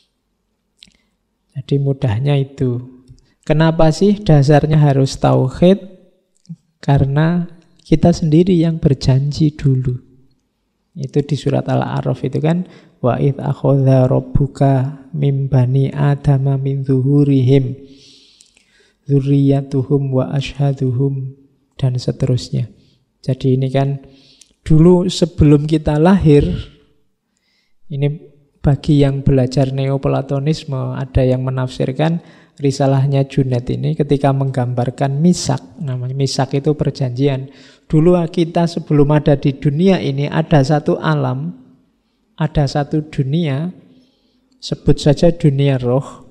Jadi mudahnya itu. Kenapa sih dasarnya harus tauhid? Karena kita sendiri yang berjanji dulu. Itu di surat Al-A'raf itu kan, wa idz akhadha rabbuka mim bani adama min zuhurihim dzurriyyatuhum wa asyhaduhum dan seterusnya. Jadi ini kan dulu sebelum kita lahir, ini bagi yang belajar neoplatonisme, ada yang menafsirkan risalahnya Junaid ini ketika menggambarkan misak, namanya misak itu perjanjian. Dulu kita sebelum ada di dunia ini ada satu alam, ada satu dunia, sebut saja dunia roh,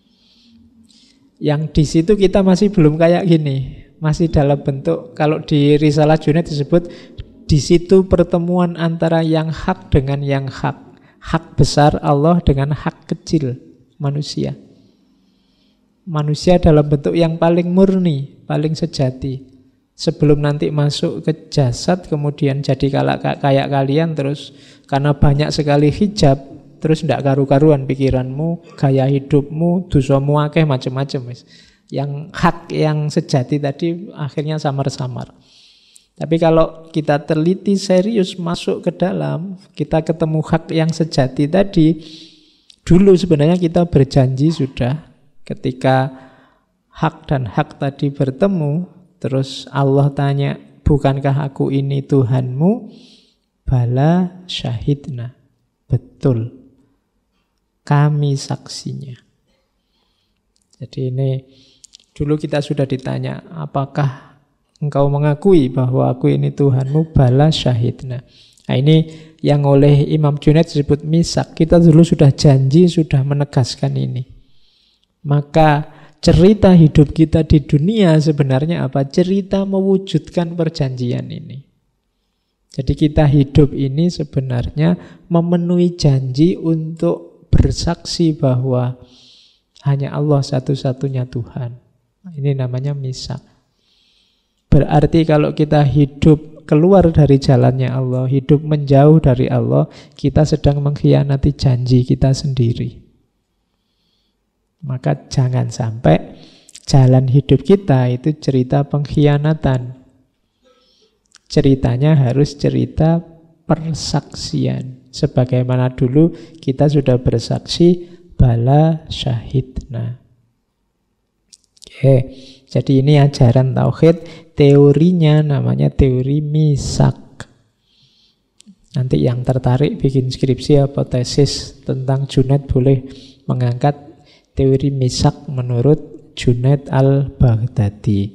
yang di situ kita masih belum kayak gini. Masih dalam bentuk, kalau di risalah Junaid disebut di situ pertemuan antara yang hak dengan yang hak. Hak besar Allah dengan hak kecil manusia. Manusia dalam bentuk yang paling murni, paling sejati. Sebelum nanti masuk ke jasad, kemudian jadi kayak kalian, terus karena banyak sekali hijab, terus tidak karu-karuan pikiranmu, gaya hidupmu, dosamu akeh macam-macam. Yang hak, yang sejati tadi akhirnya samar-samar. Tapi kalau kita teliti serius masuk ke dalam, kita ketemu hak yang sejati tadi. Dulu sebenarnya kita berjanji sudah, ketika hak dan hak tadi bertemu, terus Allah tanya, bukankah aku ini Tuhanmu? Bala syahidna. Betul. Kami saksinya. Jadi ini dulu kita sudah ditanya, apakah engkau mengakui bahwa aku ini Tuhanmu? Bala syahidna. Nah ini yang oleh Imam Junaid disebut misak. Kita dulu sudah janji, sudah menegaskan ini. Maka cerita hidup kita di dunia sebenarnya apa? Cerita mewujudkan perjanjian ini. Jadi kita hidup ini sebenarnya memenuhi janji untuk bersaksi bahwa hanya Allah satu-satunya Tuhan. Ini namanya misak. Berarti kalau kita hidup keluar dari jalannya Allah, hidup menjauh dari Allah, kita sedang mengkhianati janji kita sendiri. Maka jangan sampai jalan hidup kita itu cerita pengkhianatan. Ceritanya harus cerita persaksian. Sebagaimana dulu kita sudah bersaksi bala syahidna. Oke, jadi ini ajaran tauhid. Teorinya namanya teori misak. Nanti yang tertarik bikin skripsi atau tesis tentang Junaid boleh mengangkat teori misak menurut Junaid al-Baghdadi.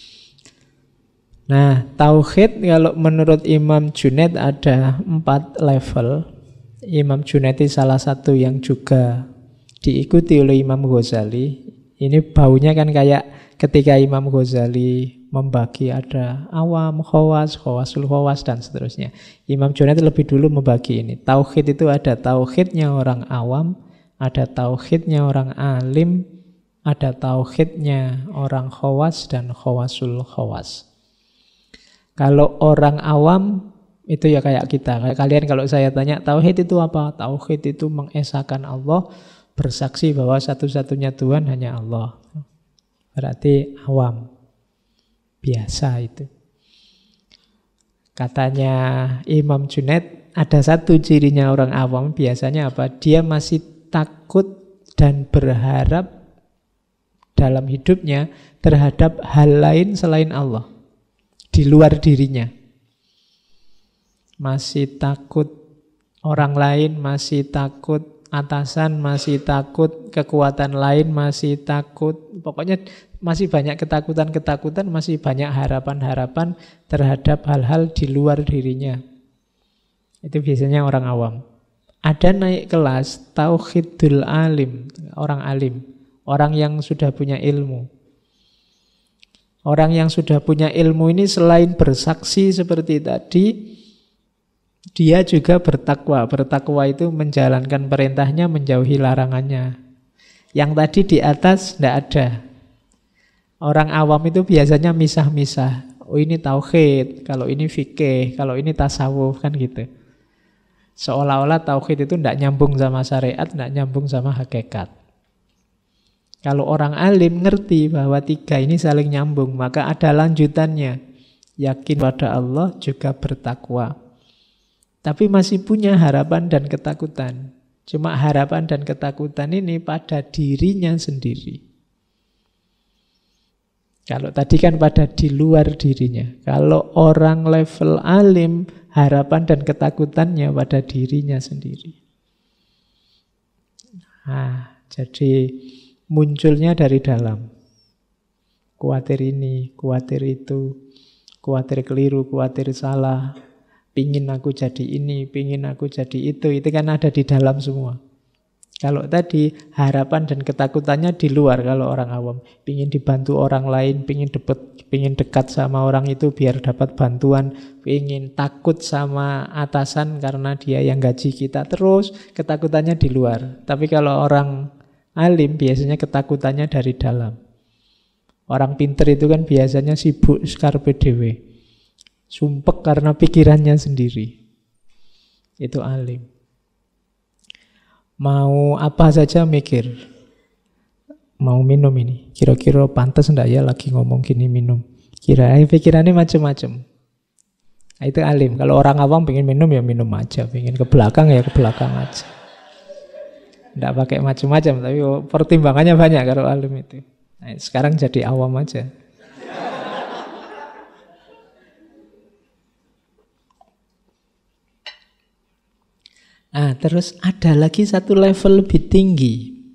Nah, tauhid kalau menurut Imam Junaid ada 4 level. Imam Junaid itu salah satu yang juga diikuti oleh Imam Ghazali. Ini baunya kan kayak ketika Imam Ghazali membagi ada awam, khawas, khawasul khawas, dan seterusnya. Imam Junaid lebih dulu membagi ini. Tauhid itu ada tauhidnya orang awam, ada tauhidnya orang alim, ada tauhidnya orang khawas dan khawasul khawas. Kalau orang awam itu ya kayak kita. Kayak kalian kalau saya tanya tauhid itu apa? Tauhid itu mengesahkan Allah, bersaksi bahwa satu-satunya Tuhan hanya Allah. Berarti awam. Biasa itu. Katanya Imam Junaid, ada satu cirinya orang awam biasanya apa? Dia masih takut dan berharap dalam hidupnya terhadap hal lain selain Allah. Di luar dirinya. Masih takut orang lain, masih takut atasan, masih takut kekuatan lain, masih takut. Pokoknya masih banyak ketakutan-ketakutan, masih banyak harapan-harapan terhadap hal-hal di luar dirinya. Itu biasanya orang awam. Ada naik kelas, tauhidul alim, orang alim. Orang yang sudah punya ilmu. Orang yang sudah punya ilmu ini selain bersaksi seperti tadi, dia juga bertakwa. Bertakwa itu menjalankan perintahnya, menjauhi larangannya. Yang tadi di atas tidak ada. Orang awam itu biasanya misah-misah. Oh ini tauhid, kalau ini fikih, kalau ini tasawuf, kan gitu. Seolah-olah tauhid itu tidak nyambung sama syariat, tidak nyambung sama hakikat. Kalau orang alim ngerti bahwa 3 ini saling nyambung, maka ada lanjutannya. Yakin pada Allah juga bertakwa. Tapi masih punya harapan dan ketakutan. Cuma harapan dan ketakutan ini pada dirinya sendiri. Kalau tadi kan pada di luar dirinya. Kalau orang level alim, harapan dan ketakutannya pada dirinya sendiri. Nah, jadi munculnya dari dalam. Kuatir ini, kuatir itu, kuatir keliru, kuatir salah. Pingin aku jadi ini, pingin aku jadi itu kan ada di dalam semua. Kalau tadi harapan dan ketakutannya di luar kalau orang awam. Pingin dibantu orang lain, pingin dekat sama orang itu biar dapat bantuan. Pingin takut sama atasan karena dia yang gaji kita. Terus ketakutannya di luar. Tapi kalau orang alim biasanya ketakutannya dari dalam. Orang pinter itu kan biasanya sibuk skarpe dewe. Sumpek karena pikirannya sendiri. Itu alim. Mau apa saja mikir. Mau minum ini. Kira-kira pantas enggak ya lagi ngomong gini minum. Pikirannya macam-macam. Nah, itu alim. Kalau orang awam pengen minum ya minum aja. Pengen ke belakang ya ke belakang aja. Enggak pakai macam-macam. Tapi pertimbangannya banyak kalau alim itu. Nah, sekarang jadi awam aja. Terus ada lagi satu level lebih tinggi.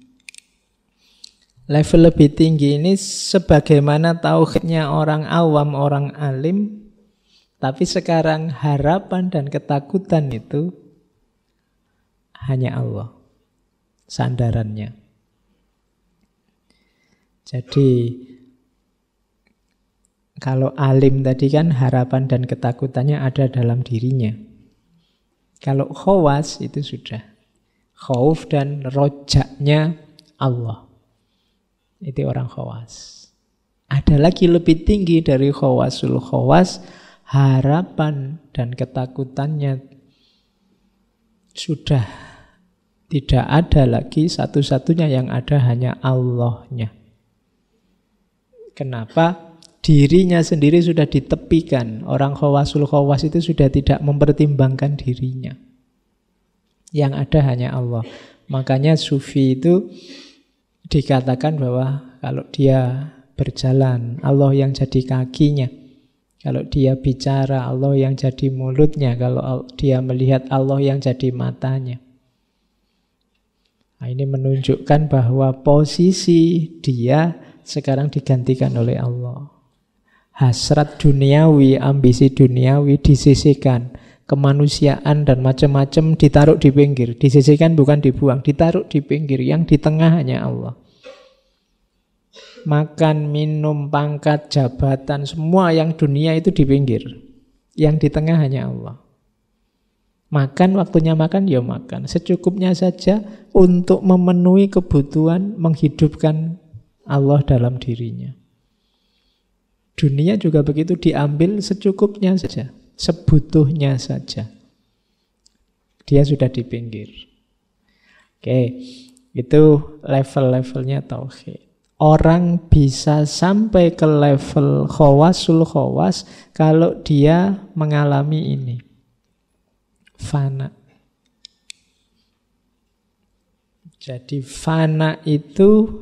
Level lebih tinggi ini sebagaimana tauhidnya orang awam, orang alim, tapi sekarang harapan dan ketakutan itu hanya Allah, sandarannya. Jadi kalau alim tadi kan harapan dan ketakutannya ada dalam dirinya. Kalau khawas itu sudah khauf dan rojaknya Allah. Itu orang khawas. Ada lagi lebih tinggi dari khawasul khawas, harapan dan ketakutannya sudah tidak ada lagi, satu-satunya yang ada hanya Allahnya. Kenapa? Dirinya sendiri sudah ditepikan. Orang khawasul khawas itu sudah tidak mempertimbangkan dirinya. Yang ada hanya Allah. Makanya sufi itu dikatakan bahwa kalau dia berjalan, Allah yang jadi kakinya. Kalau dia bicara, Allah yang jadi mulutnya. Kalau dia melihat, Allah yang jadi matanya. Nah, ini menunjukkan bahwa posisi dia sekarang digantikan oleh Allah. Hasrat duniawi, ambisi duniawi disisihkan. Kemanusiaan dan macam-macam ditaruh di pinggir. Disisihkan bukan dibuang, ditaruh di pinggir. Yang di tengah hanya Allah. Makan, minum, pangkat, jabatan, semua yang dunia itu di pinggir. Yang di tengah hanya Allah. Makan, waktunya makan, ya makan. Secukupnya saja untuk memenuhi kebutuhan menghidupkan Allah dalam dirinya. Dunia juga begitu, diambil secukupnya saja, sebutuhnya saja. Dia sudah di pinggir. Oke, itu level-levelnya tauhid. Orang bisa sampai ke level khawasul khawas kalau dia mengalami ini. Fana. Jadi fana itu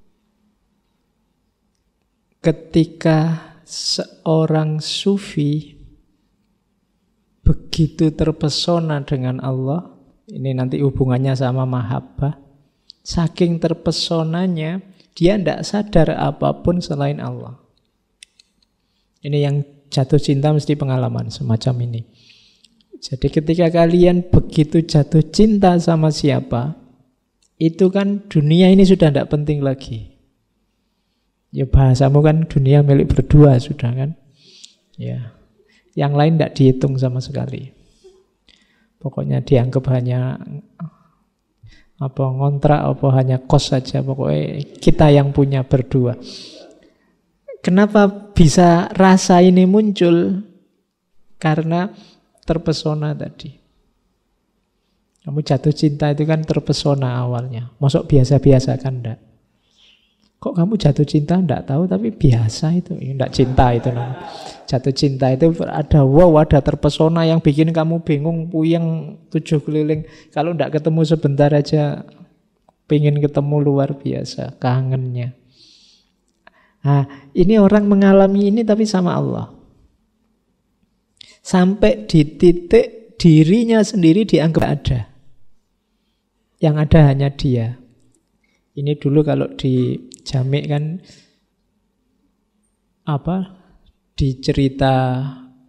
ketika seorang sufi begitu terpesona dengan Allah, ini nanti hubungannya sama mahabbah, saking terpesonanya dia tidak sadar apapun selain Allah. Ini yang jatuh cinta mesti pengalaman semacam ini. Jadi ketika kalian begitu jatuh cinta sama siapa, itu kan dunia ini sudah tidak penting lagi. Ya bahasamu kan dunia milik berdua sudah kan. Ya, yang lain tidak dihitung sama sekali. Pokoknya dianggap hanya ngontrak, hanya kos saja. Pokoknya kita yang punya berdua. Kenapa bisa rasa ini muncul? Karena terpesona tadi. Kamu jatuh cinta itu kan terpesona awalnya. Masuk biasa-biasa kan enggak? Kok kamu jatuh cinta? Enggak tahu, tapi biasa itu. Enggak cinta itu namanya. Jatuh cinta itu ada wow, ada terpesona yang bikin kamu bingung, puyeng, tujuh keliling. Kalau enggak ketemu sebentar aja, pengen ketemu luar biasa, kangennya. Nah, ini orang mengalami ini tapi sama Allah. Sampai di titik dirinya sendiri dianggap ada. Yang ada hanya dia. Ini dulu kalau di Jamik kan di cerita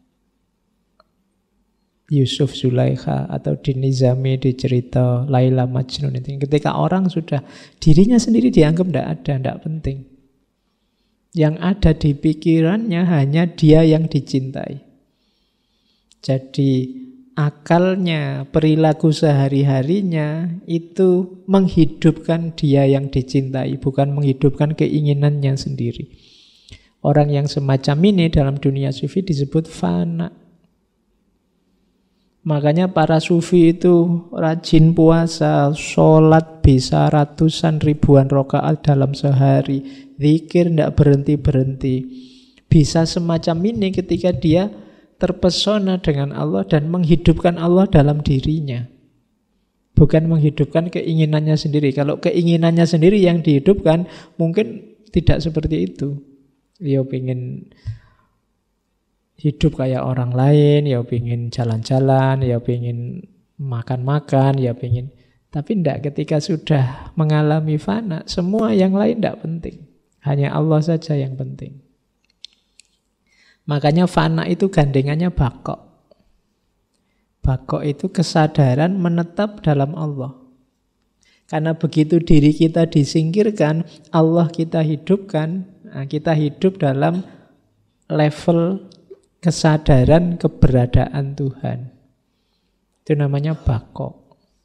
Yusuf Zulaikha atau di Nizami di cerita Laila Majnun itu, ketika orang sudah dirinya sendiri dianggap tidak ada, tidak penting. Yang ada di pikirannya hanya dia yang dicintai. Jadi akalnya, perilaku sehari-harinya itu menghidupkan dia yang dicintai, bukan menghidupkan keinginannya sendiri. Orang yang semacam ini dalam dunia sufi disebut fana. Makanya para sufi itu rajin puasa, sholat bisa ratusan ribuan rakaat dalam sehari, zikir tidak berhenti-berhenti. Bisa semacam ini ketika dia terpesona dengan Allah dan menghidupkan Allah dalam dirinya. Bukan menghidupkan keinginannya sendiri. Kalau keinginannya sendiri yang dihidupkan, mungkin tidak seperti itu. Dia pengen hidup kayak orang lain, ya pengen jalan-jalan, ya pengen makan-makan, ya pengen. Tapi tidak, ketika sudah mengalami fana, semua yang lain tidak penting. Hanya Allah saja yang penting. Makanya fana itu gandengannya bako. Bako itu kesadaran menetap dalam Allah. Karena begitu diri kita disingkirkan, Allah kita hidupkan, kita hidup dalam level kesadaran keberadaan Tuhan. Itu namanya bako.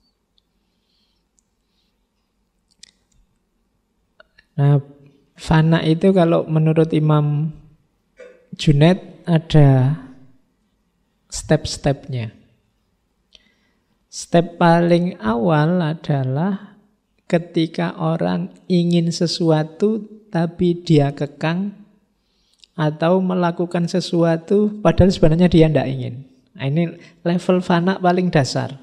Nah, fana itu kalau menurut Imam Junaid ada step-stepnya. Step paling awal adalah ketika orang ingin sesuatu tapi dia kekang, atau melakukan sesuatu padahal sebenarnya dia tidak ingin. Nah, ini level fana paling dasar.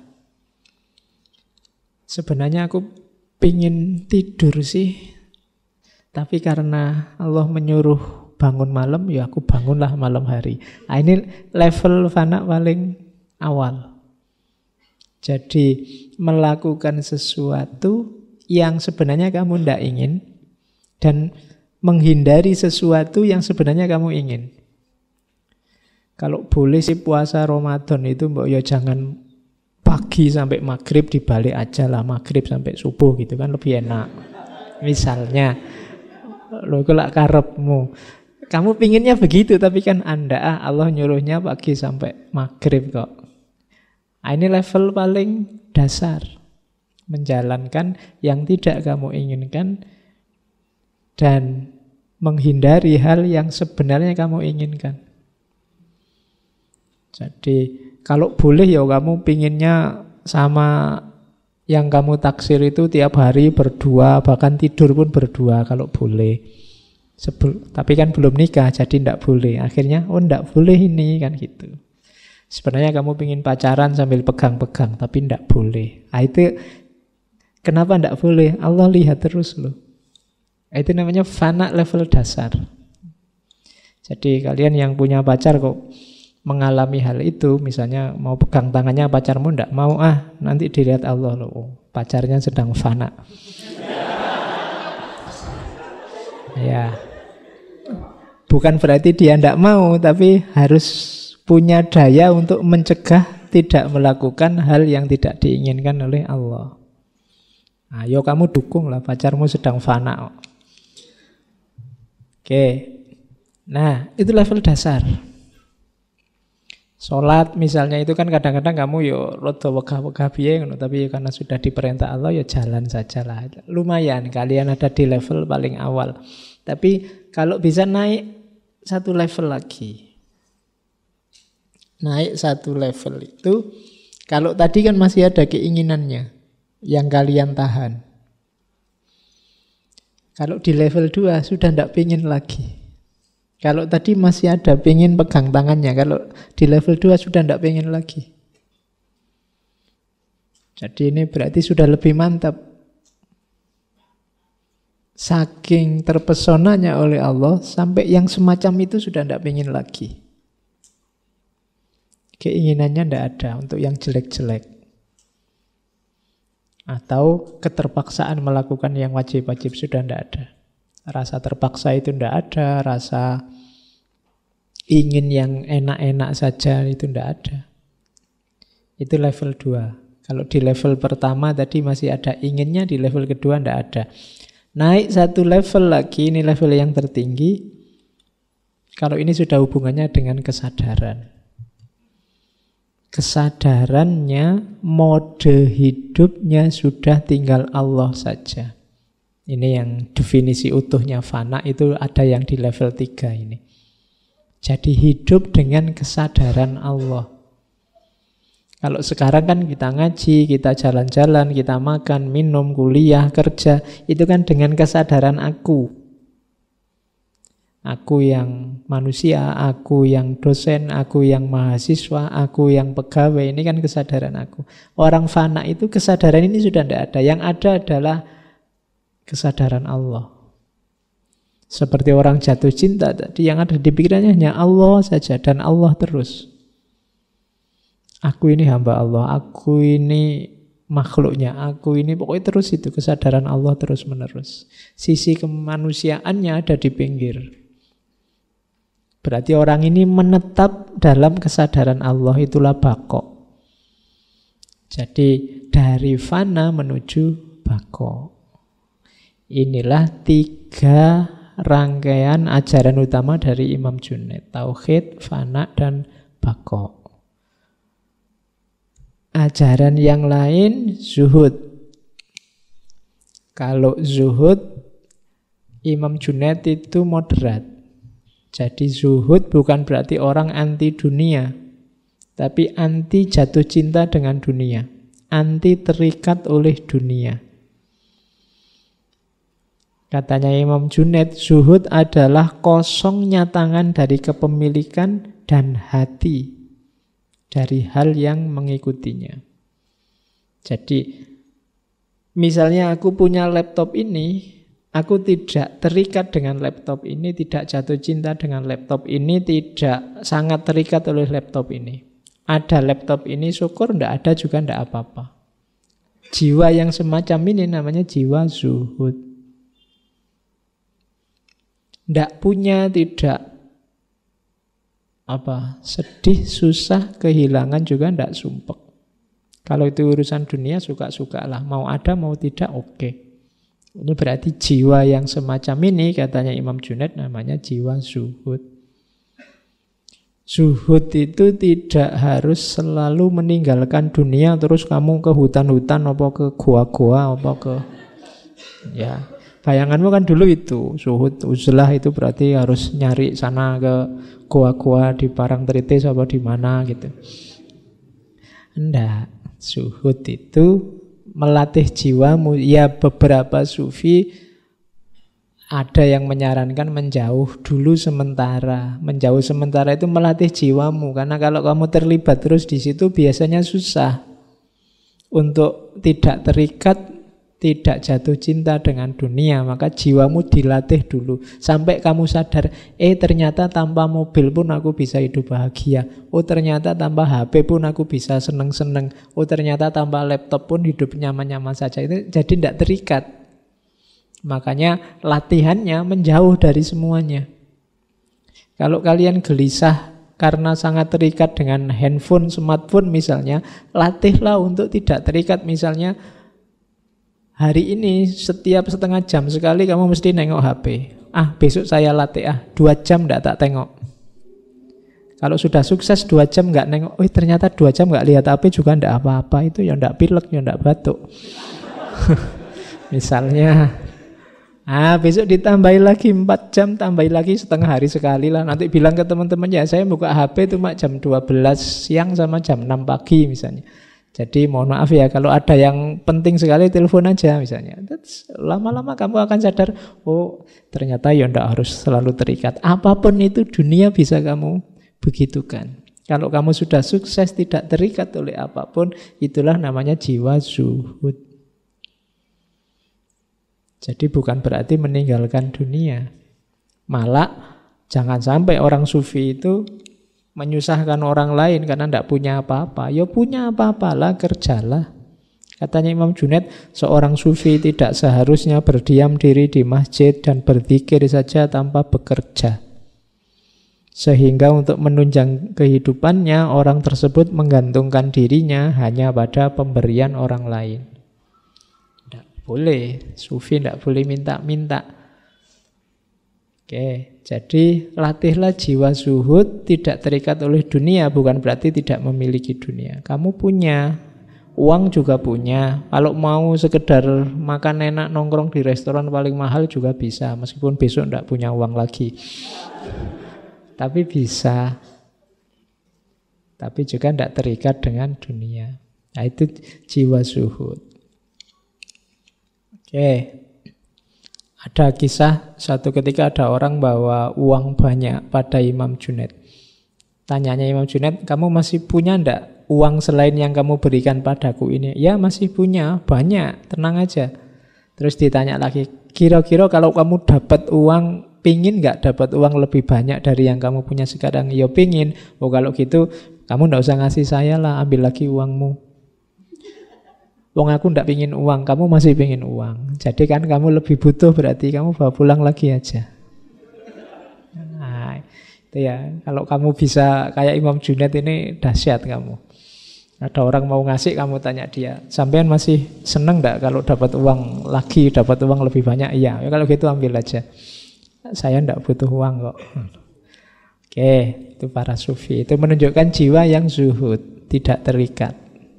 Sebenarnya aku pingin tidur sih, tapi karena Allah menyuruh bangun malam, ya aku bangunlah malam hari. Nah, ini level fana paling awal. Jadi melakukan sesuatu yang sebenarnya kamu tidak ingin, dan menghindari sesuatu yang sebenarnya kamu ingin. Kalau boleh sih puasa Ramadan itu mbok ya jangan pagi sampai maghrib, dibalik aja lah maghrib sampai subuh gitu kan, lebih enak. Misalnya, lo kelak karepmu, kamu pinginnya begitu, tapi kan Anda Allah nyuruhnya pagi sampai maghrib kok. Ini level paling dasar, menjalankan yang tidak kamu inginkan dan menghindari hal yang sebenarnya kamu inginkan. Jadi kalau boleh ya kamu pinginnya sama yang kamu taksir itu tiap hari berdua, bahkan tidur pun berdua kalau boleh. Tapi kan belum nikah, jadi tidak boleh. Akhirnya, tidak boleh ini, kan gitu. Sebenarnya kamu pingin pacaran sambil pegang-pegang, tapi tidak boleh. Nah, itu kenapa tidak boleh? Allah lihat terus loh. Itu namanya fana level dasar. Jadi kalian yang punya pacar kok mengalami hal itu, misalnya mau pegang tangannya pacarmu tidak mau, nanti dilihat Allah loh, pacarnya sedang fana. Ya, bukan berarti dia tidak mau, tapi harus punya daya untuk mencegah tidak melakukan hal yang tidak diinginkan oleh Allah. Ayo kamu dukunglah pacarmu sedang fana. Oke, nah itu level dasar. Sholat misalnya itu kan kadang-kadang kamu yo rada wegah-wegah piye ngono, tapi karena sudah diperintah Allah ya jalan sajalah. Lumayan kalian ada di level paling awal. Tapi kalau bisa naik satu level lagi. Naik satu level itu, kalau tadi kan masih ada keinginannya yang kalian tahan. Kalau di level 2 sudah tidak pengen lagi. Kalau tadi masih ada pengen pegang tangannya, kalau di level 2 sudah tidak pengen lagi. Jadi ini berarti sudah lebih mantap. Saking terpesonanya oleh Allah, sampai yang semacam itu sudah tidak pengen lagi. Keinginannya tidak ada untuk yang jelek-jelek. Atau keterpaksaan melakukan yang wajib-wajib sudah tidak ada. Rasa terpaksa itu tidak ada. Rasa ingin yang enak-enak saja itu tidak ada. Itu level 2. Kalau di level pertama tadi masih ada inginnya, di level kedua tidak ada. Naik satu level lagi, ini level yang tertinggi. Kalau ini sudah hubungannya dengan kesadaran. Kesadarannya, mode hidupnya sudah tinggal Allah saja. Ini yang definisi utuhnya fana, itu ada yang di level 3 ini. Jadi hidup dengan kesadaran Allah. Kalau sekarang kan kita ngaji, kita jalan-jalan, kita makan, minum, kuliah, kerja, itu kan dengan kesadaran aku. Aku yang manusia, aku yang dosen, aku yang mahasiswa, aku yang pegawai, ini kan kesadaran aku. Orang fana itu kesadaran ini sudah tidak ada. Yang ada adalah kesadaran Allah. Seperti orang jatuh cinta tadi, yang ada di pikirannya hanya Allah saja dan Allah terus. Aku ini hamba Allah, aku ini makhluknya, aku ini pokoknya terus itu kesadaran Allah terus menerus. Sisi kemanusiaannya ada di pinggir. Berarti orang ini menetap dalam kesadaran Allah, itulah bako. Jadi dari fana menuju bako. Inilah 3 rangkaian ajaran utama dari Imam Junaid. Tauhid, fana, dan bako. Ajaran yang lain zuhud. Kalau zuhud, Imam Junaid itu moderat. Jadi zuhud bukan berarti orang anti dunia, tapi anti jatuh cinta dengan dunia, anti terikat oleh dunia. Katanya Imam Junaid, zuhud adalah kosongnya tangan dari kepemilikan dan hati dari hal yang mengikutinya. Jadi, misalnya aku punya laptop ini, aku tidak terikat dengan laptop ini, tidak jatuh cinta dengan laptop ini, tidak sangat terikat oleh laptop ini. Ada laptop ini, syukur, tidak ada juga tidak apa-apa. Jiwa yang semacam ini namanya jiwa zuhud. Tidak punya, tidak sedih, susah, kehilangan juga tidak sumpek. Kalau itu urusan dunia, suka-suka lah. Mau ada, mau tidak, oke. Ini berarti jiwa yang semacam ini, katanya Imam Junaid, namanya jiwa zuhud. Zuhud itu tidak harus selalu meninggalkan dunia, terus kamu ke hutan-hutan, apa ke gua-gua, apa ke... Ya, bayanganmu kan dulu itu, zuhud, uzlah itu berarti harus nyari sana ke gua-gua di Parangtritis, apa di mana gitu. Enggak, zuhud itu melatih jiwamu. Ya, beberapa sufi ada yang menyarankan menjauh dulu sementara. Menjauh sementara itu melatih jiwamu, karena kalau kamu terlibat terus di situ biasanya susah untuk tidak terikat, tidak jatuh cinta dengan dunia. Maka jiwamu dilatih dulu sampai kamu sadar, ternyata tanpa mobil pun aku bisa hidup bahagia. Oh, ternyata tanpa HP pun aku bisa seneng-seneng. Oh, ternyata tanpa laptop pun hidup nyaman-nyaman saja. Itu jadi tidak terikat. Makanya latihannya menjauh dari semuanya. Kalau kalian gelisah karena sangat terikat dengan handphone, smartphone misalnya, latihlah untuk tidak terikat. Misalnya hari ini setiap setengah jam sekali kamu mesti nengok HP. Besok saya latih 2 jam tidak tak tengok. Kalau sudah sukses 2 jam nggak nengok, ternyata 2 jam nggak lihat HP juga tidak apa-apa. Itu ya tidak pilek, ya tidak batuk. Misalnya, besok ditambahi lagi 4 jam, tambahi lagi setengah hari sekali lah. Nanti bilang ke teman-teman, ya saya buka HP cuma jam 12 siang sama jam 6 pagi misalnya. Jadi mohon maaf ya, kalau ada yang penting sekali telepon aja misalnya. Lama-lama kamu akan sadar, oh ternyata ya tidak harus selalu terikat. Apapun itu dunia bisa kamu begitukan. Kalau kamu sudah sukses tidak terikat oleh apapun, itulah namanya jiwa zuhud. Jadi bukan berarti meninggalkan dunia. Malah jangan sampai orang sufi itu menyusahkan orang lain karena tidak punya apa-apa. Ya punya apa-apalah, kerjalah. Katanya Imam Junaid, seorang sufi tidak seharusnya berdiam diri di masjid dan berzikir saja tanpa bekerja. Sehingga untuk menunjang kehidupannya, orang tersebut menggantungkan dirinya hanya pada pemberian orang lain. Tidak boleh, sufi tidak boleh minta-minta. Oke, jadi latihlah jiwa zuhud, tidak terikat oleh dunia, bukan berarti tidak memiliki dunia. Kamu punya, uang juga punya. Kalau mau sekedar makan enak, nongkrong di restoran paling mahal juga bisa, meskipun besok tidak punya uang lagi. Tapi bisa. Tapi juga tidak terikat dengan dunia. Nah, itu jiwa zuhud. Oke. Ada kisah satu ketika ada orang bawa uang banyak pada Imam Junaid. Tanyanya Imam Junaid, kamu masih punya ndak uang selain yang kamu berikan padaku ini? Ya masih punya, banyak, tenang aja. Terus ditanya lagi, kira-kira kalau kamu dapat uang, pingin nggak dapat uang lebih banyak dari yang kamu punya sekarang? Ya pingin. Oh kalau gitu kamu ndak usah ngasih saya lah, ambil lagi uangmu. Wong aku ndak pingin uang, kamu masih pingin uang. Jadi kan kamu lebih butuh, berarti kamu bawa pulang lagi aja. Nah, itu ya. Kalau kamu bisa kayak Imam Junaid ini dahsyat kamu. Ada orang mau ngasih, kamu tanya dia, sampean masih seneng ndak kalau dapat uang lagi, dapat uang lebih banyak? Iya, ya kalau gitu ambil aja. Saya ndak butuh uang kok. Oke, itu para sufi. Itu menunjukkan jiwa yang zuhud, tidak terikat.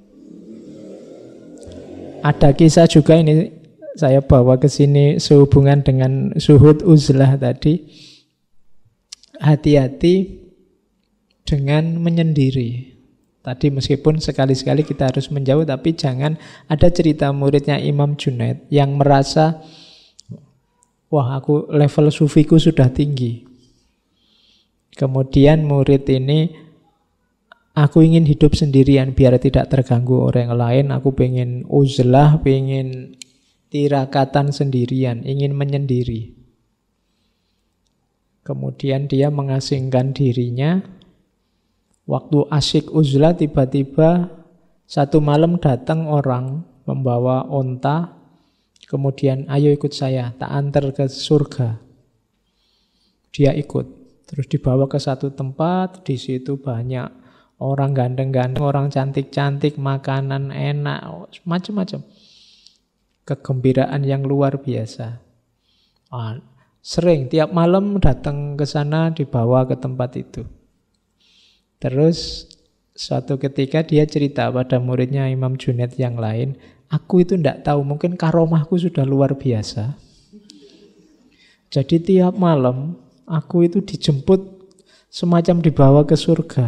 Ada kisah juga ini saya bawa ke sini sehubungan dengan zuhud uzlah tadi. Hati-hati dengan menyendiri. Tadi meskipun sekali-sekali kita harus menjauh, tapi jangan ada cerita muridnya Imam Junaid yang merasa, wah aku level sufiku sudah tinggi. Kemudian murid ini, aku ingin hidup sendirian biar tidak terganggu orang lain, aku pengen uzlah, pengen tirakatan sendirian, ingin menyendiri. Kemudian dia mengasingkan dirinya. Waktu asyik uzlah tiba-tiba satu malam datang orang membawa onta, kemudian ayo ikut saya, tak antar ke surga. Dia ikut, terus dibawa ke satu tempat, di situ banyak orang ganteng-ganteng, orang cantik-cantik, makanan enak, macam-macam. Kegembiraan yang luar biasa. Sering tiap malam datang ke sana, dibawa ke tempat itu. Terus suatu ketika dia cerita pada muridnya Imam Junaid yang lain, aku itu tidak tahu, mungkin karomahku sudah luar biasa. Jadi tiap malam aku itu dijemput semacam dibawa ke surga.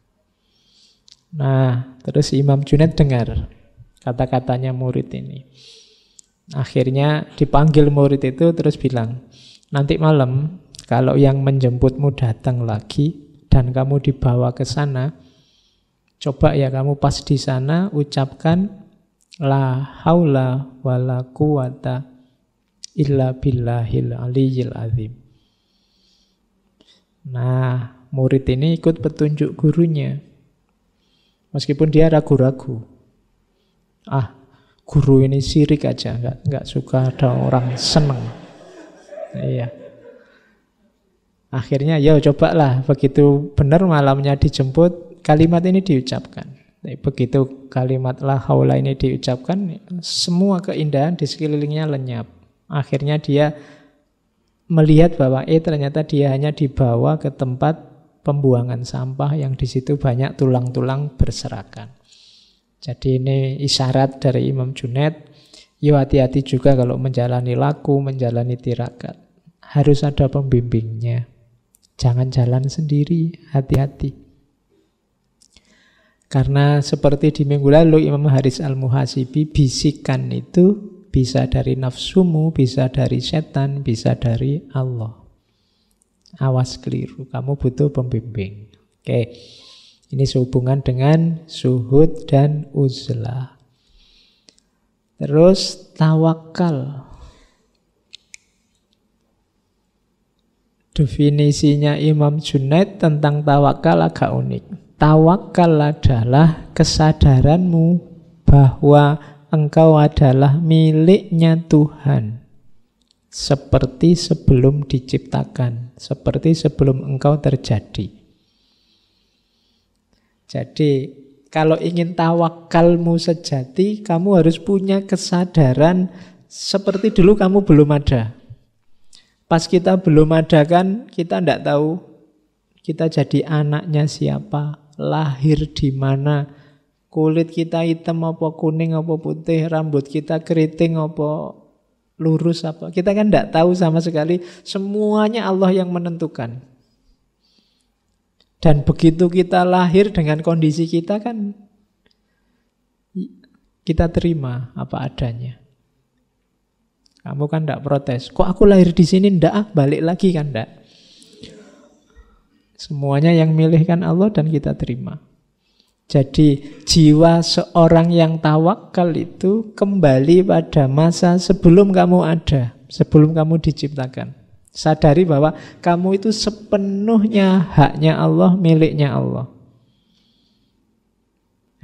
Nah, terus Imam Junaid dengar kata-katanya murid ini. Akhirnya dipanggil murid itu terus bilang, nanti malam kalau yang menjemputmu datang lagi dan kamu dibawa ke sana, coba ya kamu pas di sana ucapkan la haula wala quwata illa billahil aliyyil azim. Nah, murid ini ikut petunjuk gurunya. Meskipun dia ragu-ragu. Guru ini syirik aja, enggak suka ada orang seneng. Iya. Akhirnya ya cobalah, begitu benar malamnya dijemput, kalimat ini diucapkan. Begitu kalimat la haula ini diucapkan, semua keindahan di sekelilingnya lenyap. Akhirnya dia melihat bahwa ternyata dia hanya dibawa ke tempat pembuangan sampah yang di situ banyak tulang-tulang berserakan. Jadi ini isyarat dari Imam Junaid, yo hati-hati juga kalau menjalani laku, menjalani tirakat. Harus ada pembimbingnya. Jangan jalan sendiri, hati-hati. Karena seperti di minggu lalu Imam Haris Al-Muhasibi, bisikan itu bisa dari nafsumu, bisa dari setan, bisa dari Allah. Awas keliru, kamu butuh pembimbing. Oke, ini sehubungan dengan zuhud dan uzlah. Terus tawakal. Definisinya Imam Junaid tentang tawakal agak unik. Tawakal adalah kesadaranmu bahwa engkau adalah miliknya Tuhan. Seperti sebelum diciptakan, seperti sebelum engkau terjadi. Jadi, kalau ingin tawakalmu sejati, kamu harus punya kesadaran seperti dulu kamu belum ada. Pas kita belum ada kan, kita tidak tahu kita jadi anaknya siapa, lahir di mana, kulit kita hitam apa kuning apa putih, rambut kita keriting apa lurus apa. Kita kan tidak tahu sama sekali, semuanya Allah yang menentukan. Dan begitu kita lahir dengan kondisi kita kan, kita terima apa adanya. Kamu kan tidak protes. Kok aku lahir di sini ndak balik lagi kan ndak. Semuanya yang milih kan Allah dan kita terima. Jadi jiwa seorang yang tawakal itu kembali pada masa sebelum kamu ada, sebelum kamu diciptakan. Sadari bahwa kamu itu sepenuhnya haknya Allah, miliknya Allah.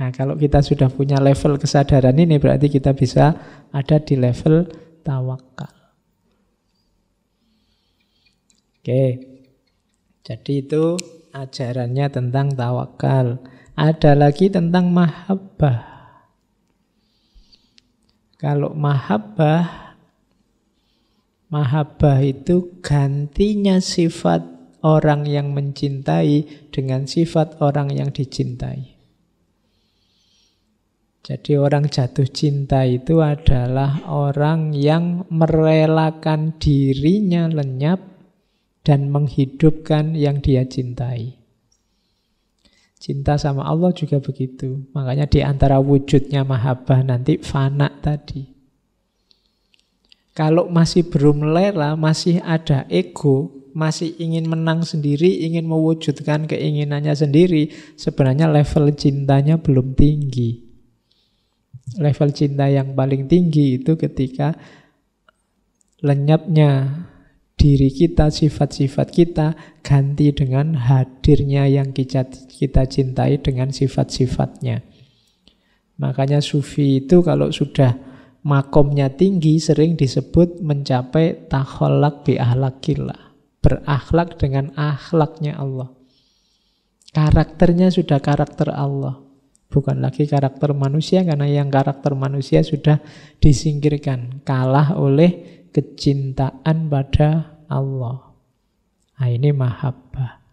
Nah, kalau kita sudah punya level kesadaran ini, berarti kita bisa ada di level tawakal. Oke, jadi itu ajarannya tentang tawakal. Ada lagi tentang mahabbah. Kalau mahabbah itu gantinya sifat orang yang mencintai dengan sifat orang yang dicintai. Jadi orang jatuh cinta itu adalah orang yang merelakan dirinya lenyap dan menghidupkan yang dia cintai. Cinta sama Allah juga begitu. Makanya di antara wujudnya mahabbah nanti fana tadi. Kalau masih belum rela, masih ada ego, masih ingin menang sendiri, ingin mewujudkan keinginannya sendiri, sebenarnya level cintanya belum tinggi. Level cinta yang paling tinggi itu ketika lenyapnya diri kita, sifat-sifat kita, ganti dengan hadirnya yang kita cintai dengan sifat-sifatnya. Makanya sufi itu kalau sudah makomnya tinggi sering disebut mencapai takholak bi ahlakillah, berakhlak dengan akhlaknya Allah. Karakternya sudah karakter Allah, bukan lagi karakter manusia, karena yang karakter manusia sudah disingkirkan, kalah oleh kecintaan pada Allah. Nah, ini mahabbah.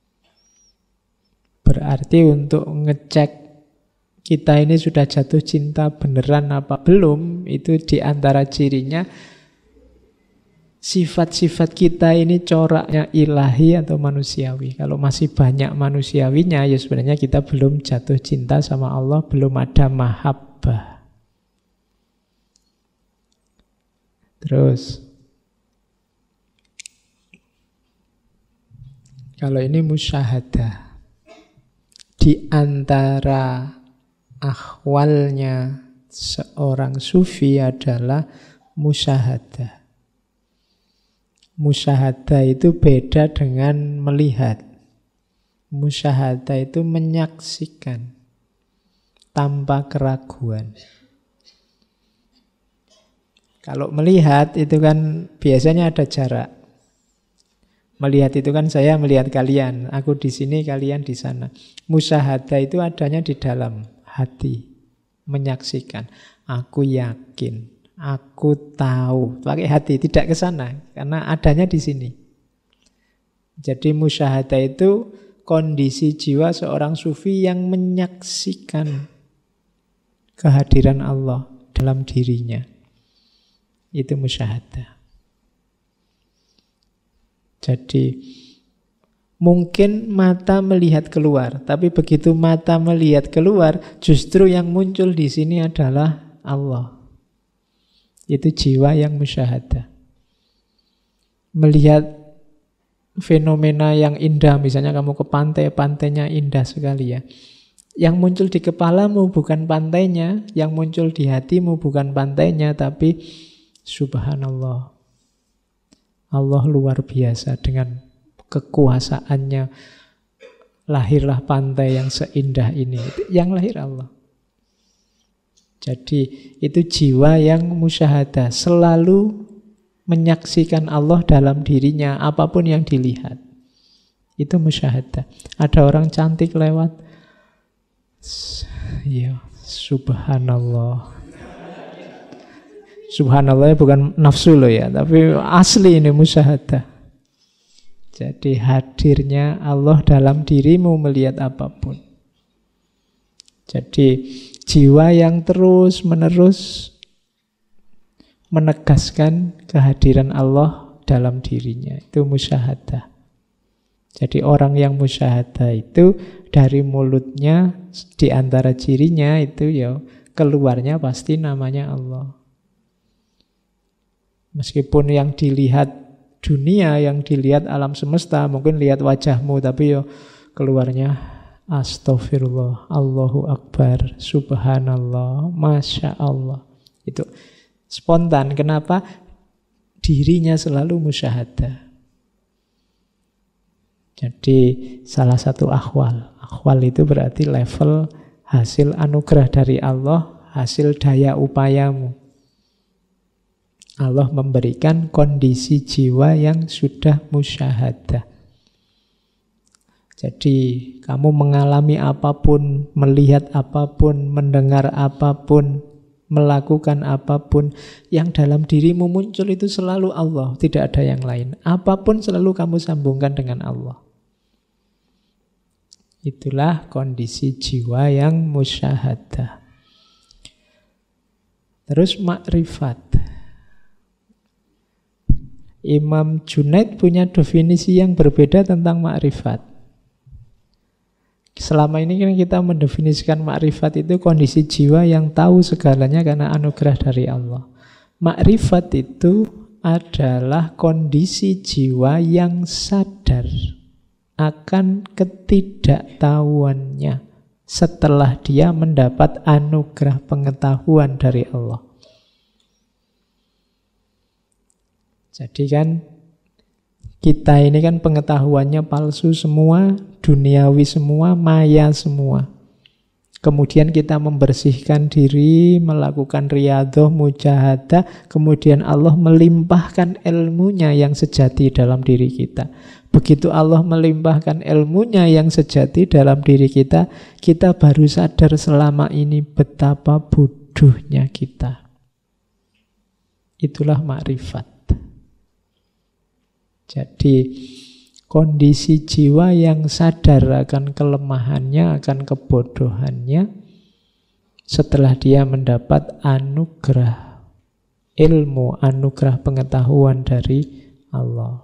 Berarti untuk ngecek kita ini sudah jatuh cinta beneran apa belum, itu diantara cirinya sifat-sifat kita ini coraknya ilahi atau manusiawi. Kalau masih banyak manusiawinya, ya sebenarnya kita belum jatuh cinta sama Allah, belum ada mahabbah. Terus, kalau ini musyahadah. Di antara ahwalnya seorang sufi adalah musyahadah. Musyahadah itu beda dengan melihat. Musyahadah itu menyaksikan tanpa keraguan. Kalau melihat itu kan biasanya ada jarak. Melihat itu kan saya melihat kalian, aku di sini, kalian di sana. Musyahadah itu adanya di dalam hati, menyaksikan. Aku yakin, aku tahu, pakai hati, tidak ke sana, karena adanya di sini. Jadi musyahadah itu kondisi jiwa seorang sufi yang menyaksikan kehadiran Allah dalam dirinya. Itu musyahadah. Jadi mungkin mata melihat keluar, tapi begitu mata melihat keluar, justru yang muncul di sini adalah Allah. Itu jiwa yang musyahadah. Melihat fenomena yang indah, misalnya kamu ke pantai, pantainya indah sekali ya. Yang muncul di kepalamu bukan pantainya, yang muncul di hatimu bukan pantainya, tapi subhanallah. Allah luar biasa dengan kekuasaannya. Lahirlah pantai yang seindah ini. Yang lahir Allah. Jadi itu jiwa yang musyahadah, selalu menyaksikan Allah dalam dirinya, apapun yang dilihat. Itu musyahadah. Ada orang cantik lewat, ya subhanallah. Subhanallah bukan nafsu loh ya, tapi asli ini musyahadah. Jadi hadirnya Allah dalam dirimu melihat apapun. Jadi jiwa yang terus-menerus menegaskan kehadiran Allah dalam dirinya, itu musyahadah. Jadi orang yang musyahadah itu dari mulutnya, di antara cirinya itu ya keluarnya pasti namanya Allah. Meskipun yang dilihat dunia, yang dilihat alam semesta, mungkin lihat wajahmu, tapi yo keluarnya astagfirullah, Allahu Akbar, subhanallah, masya Allah. Itu spontan. Kenapa? Dirinya selalu musyahadah. Jadi salah satu ahwal. Ahwal itu berarti level hasil anugerah dari Allah, hasil daya upayamu. Allah memberikan kondisi jiwa yang sudah musyahadah. Jadi kamu mengalami apapun, melihat apapun, mendengar apapun, melakukan apapun, yang dalam dirimu muncul itu selalu Allah, tidak ada yang lain. Apapun selalu kamu sambungkan dengan Allah. Itulah kondisi jiwa yang musyahadah. Terus makrifat. Imam Junaid punya definisi yang berbeda tentang makrifat. Selama ini kan kita mendefinisikan makrifat itu kondisi jiwa yang tahu segalanya karena anugerah dari Allah. Makrifat itu adalah kondisi jiwa yang sadar akan ketidaktahuannya setelah dia mendapat anugerah pengetahuan dari Allah. Jadi kan kita ini kan pengetahuannya palsu semua, duniawi semua, maya semua. Kemudian kita membersihkan diri, melakukan riyadhah, mujahadah, kemudian Allah melimpahkan ilmunya yang sejati dalam diri kita. Begitu Allah melimpahkan ilmunya yang sejati dalam diri kita, kita baru sadar selama ini betapa bodohnya kita. Itulah makrifat. Jadi kondisi jiwa yang sadar akan kelemahannya, akan kebodohannya setelah dia mendapat anugerah ilmu, anugerah pengetahuan dari Allah.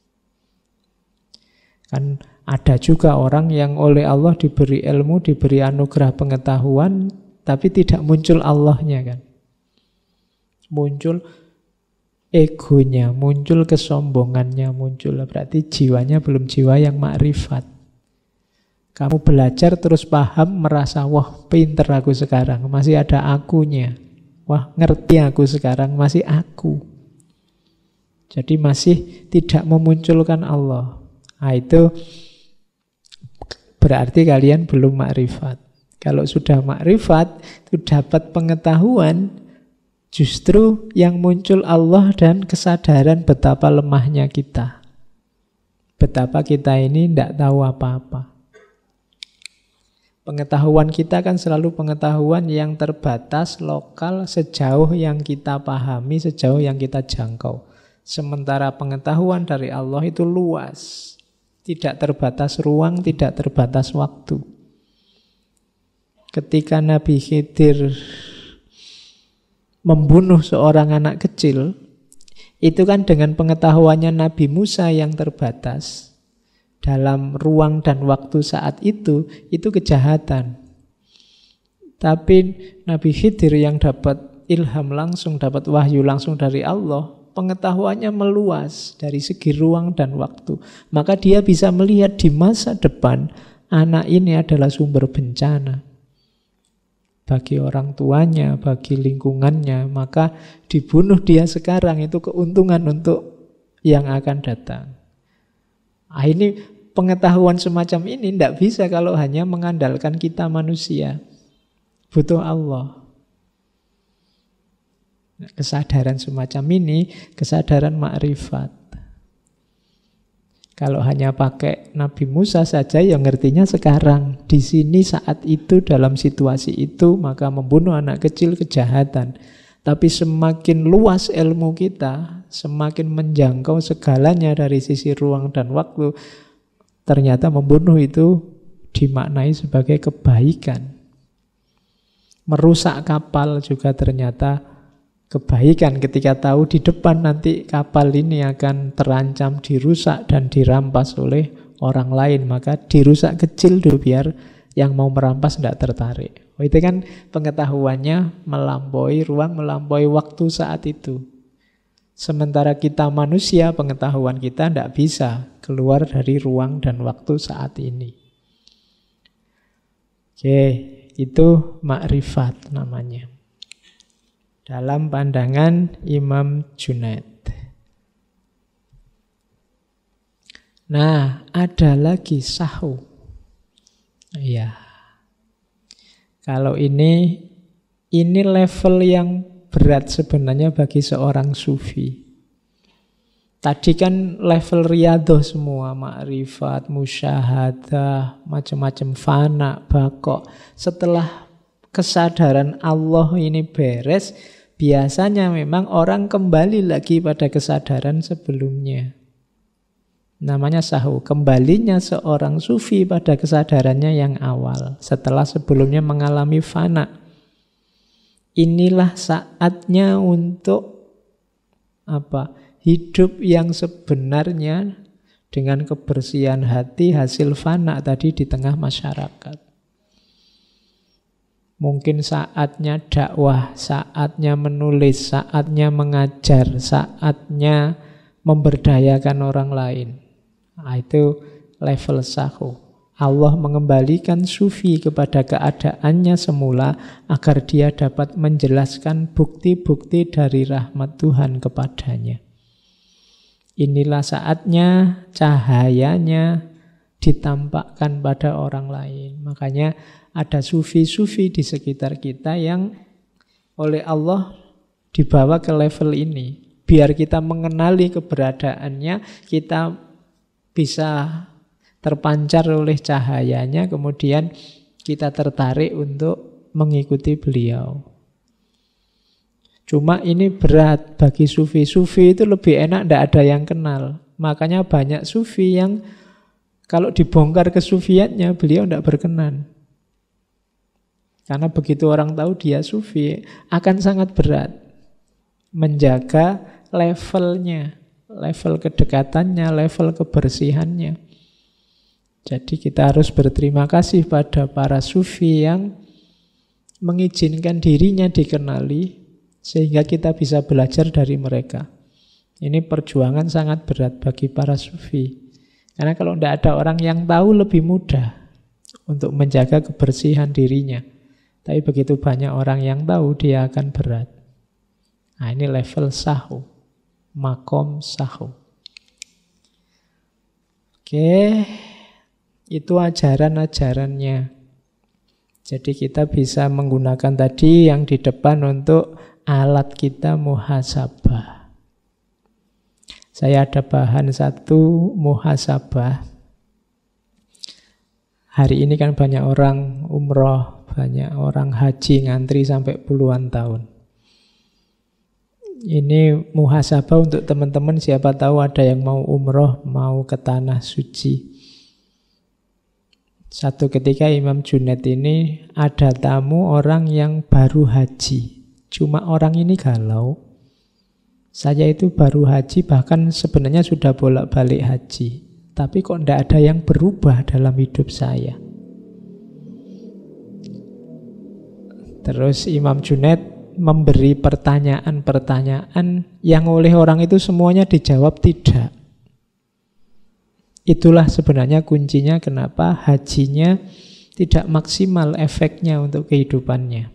Kan ada juga orang yang oleh Allah diberi ilmu, diberi anugerah pengetahuan, tapi tidak muncul Allahnya kan. Muncul egonya, muncul kesombongannya, muncul. Berarti jiwanya belum jiwa yang makrifat. Kamu belajar terus paham, merasa, wah pinter aku sekarang, masih ada akunya. Wah ngerti aku sekarang, masih aku. Jadi masih tidak memunculkan Allah. Nah itu berarti kalian belum makrifat. Kalau sudah makrifat, itu dapat pengetahuan, justru yang muncul Allah dan kesadaran betapa lemahnya kita. Betapa kita ini tidak tahu apa-apa. Pengetahuan kita kan selalu pengetahuan yang terbatas, lokal, sejauh yang kita pahami, sejauh yang kita jangkau. Sementara pengetahuan dari Allah itu luas. Tidak terbatas ruang, tidak terbatas waktu. Ketika Nabi Khidir membunuh seorang anak kecil, itu kan dengan pengetahuannya Nabi Musa yang terbatas dalam ruang dan waktu saat itu kejahatan. Tapi Nabi Khidir yang dapat ilham langsung, dapat wahyu langsung dari Allah, pengetahuannya meluas dari segi ruang dan waktu. Maka dia bisa melihat di masa depan anak ini adalah sumber bencana bagi orang tuanya, bagi lingkungannya, maka dibunuh dia sekarang itu keuntungan untuk yang akan datang. Nah, ini pengetahuan semacam ini tidak bisa kalau hanya mengandalkan kita manusia. Butuh Allah. Nah, kesadaran semacam ini, kesadaran makrifat. Kalau hanya pakai Nabi Musa saja, ya ngertinya sekarang, di sini, saat itu, dalam situasi itu, maka membunuh anak kecil kejahatan. Tapi semakin luas ilmu kita, semakin menjangkau segalanya dari sisi ruang dan waktu, ternyata membunuh itu dimaknai sebagai kebaikan. Merusak kapal juga ternyata kebaikan ketika tahu di depan nanti kapal ini akan terancam dirusak dan dirampas oleh orang lain. Maka dirusak kecil dulu biar yang mau merampas tidak tertarik. Oh, itu kan pengetahuannya melampaui ruang, melampaui waktu saat itu. Sementara kita manusia, pengetahuan kita tidak bisa keluar dari ruang dan waktu saat ini. Oke, itu makrifat namanya. Dalam pandangan Imam Junaid. Nah, ada lagi sahu. Ya. Kalau ini level yang berat sebenarnya bagi seorang sufi. Tadi kan level riyadhah semua, makrifat, musyahadah, macam-macam fana, baqo. Setelah kesadaran Allah ini beres, biasanya memang orang kembali lagi pada kesadaran sebelumnya. Namanya sahu, kembalinya seorang sufi pada kesadarannya yang awal, setelah sebelumnya mengalami fana. Inilah saatnya untuk hidup yang sebenarnya dengan kebersihan hati hasil fana tadi di tengah masyarakat. Mungkin saatnya dakwah, saatnya menulis, saatnya mengajar, saatnya memberdayakan orang lain. Nah, itu level sahu. Allah mengembalikan sufi kepada keadaannya semula agar dia dapat menjelaskan bukti-bukti dari rahmat Tuhan kepadanya. Inilah saatnya cahayanya ditampakkan pada orang lain. Makanya ada sufi-sufi di sekitar kita yang oleh Allah dibawa ke level ini. Biar kita mengenali keberadaannya, kita bisa terpancar oleh cahayanya, kemudian kita tertarik untuk mengikuti beliau. Cuma ini berat bagi sufi. Sufi itu lebih enak, tidak ada yang kenal. Makanya banyak sufi yang kalau dibongkar kesufiannya, beliau tidak berkenan. Karena begitu orang tahu dia sufi, akan sangat berat menjaga levelnya, level kedekatannya, level kebersihannya. Jadi kita harus berterima kasih pada para sufi yang mengizinkan dirinya dikenali, sehingga kita bisa belajar dari mereka. Ini perjuangan sangat berat bagi para sufi. Karena kalau tidak ada orang yang tahu, lebih mudah untuk menjaga kebersihan dirinya. Tapi begitu banyak orang yang tahu, dia akan berat. Nah, ini level sahu, makom sahu. Oke, itu ajaran-ajarannya. Jadi kita bisa menggunakan tadi yang di depan untuk alat kita muhasabah. Saya ada bahan satu muhasabah. Hari ini kan banyak orang umroh, banyak orang haji ngantri sampai puluhan tahun. Ini muhasabah untuk teman-teman, siapa tahu ada yang mau umroh, mau ke tanah suci. Satu ketika Imam Junaid ini ada tamu orang yang baru haji. Cuma orang ini galau. Saya itu baru haji, bahkan sebenarnya sudah bolak-balik haji. Tapi kok tidak ada yang berubah dalam hidup saya. Terus Imam Junaid memberi pertanyaan-pertanyaan yang oleh orang itu semuanya dijawab tidak. Itulah sebenarnya kuncinya kenapa hajinya tidak maksimal efeknya untuk kehidupannya.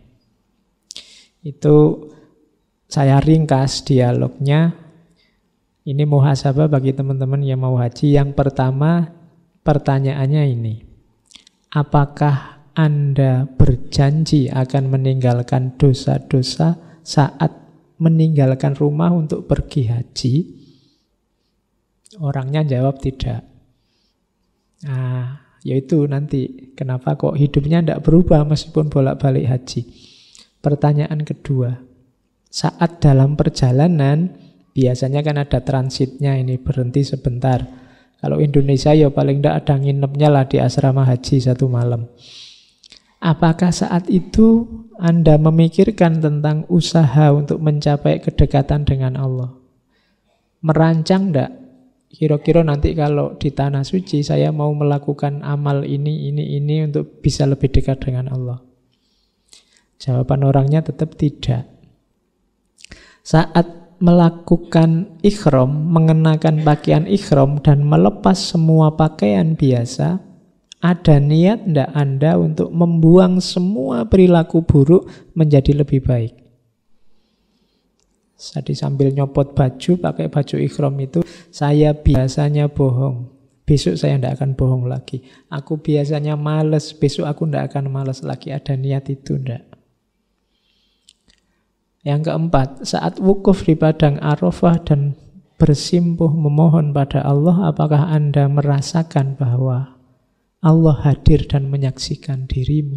Itu saya ringkas dialognya. Ini muhasabah bagi teman-teman yang mau haji. Yang pertama, pertanyaannya ini. Apakah Anda berjanji akan meninggalkan dosa-dosa saat meninggalkan rumah untuk pergi haji? Orangnya jawab tidak. Nah, yaitu nanti kenapa kok hidupnya tidak berubah meskipun bolak-balik haji. Pertanyaan kedua, saat dalam perjalanan biasanya kan ada transitnya, ini berhenti sebentar. Kalau Indonesia ya paling tidak ada nginepnya lah di asrama haji 1 malam. Apakah saat itu Anda memikirkan tentang usaha untuk mencapai kedekatan dengan Allah? Merancang tidak? Kira-kira nanti kalau di tanah suci saya mau melakukan amal ini untuk bisa lebih dekat dengan Allah. Jawaban orangnya tetap tidak. Saat melakukan ikhram, mengenakan pakaian ikhram dan melepas semua pakaian biasa, ada niat tidak Anda untuk membuang semua perilaku buruk menjadi lebih baik? Jadi sambil nyopot baju, pakai baju ikhram itu, saya biasanya bohong. besok saya tidak akan bohong lagi. Aku biasanya males, besok aku tidak akan males lagi. Ada niat itu tidak. Yang keempat, saat wukuf di padang Arafah dan bersimpuh memohon pada Allah, apakah Anda merasakan bahwa Allah hadir dan menyaksikan dirimu?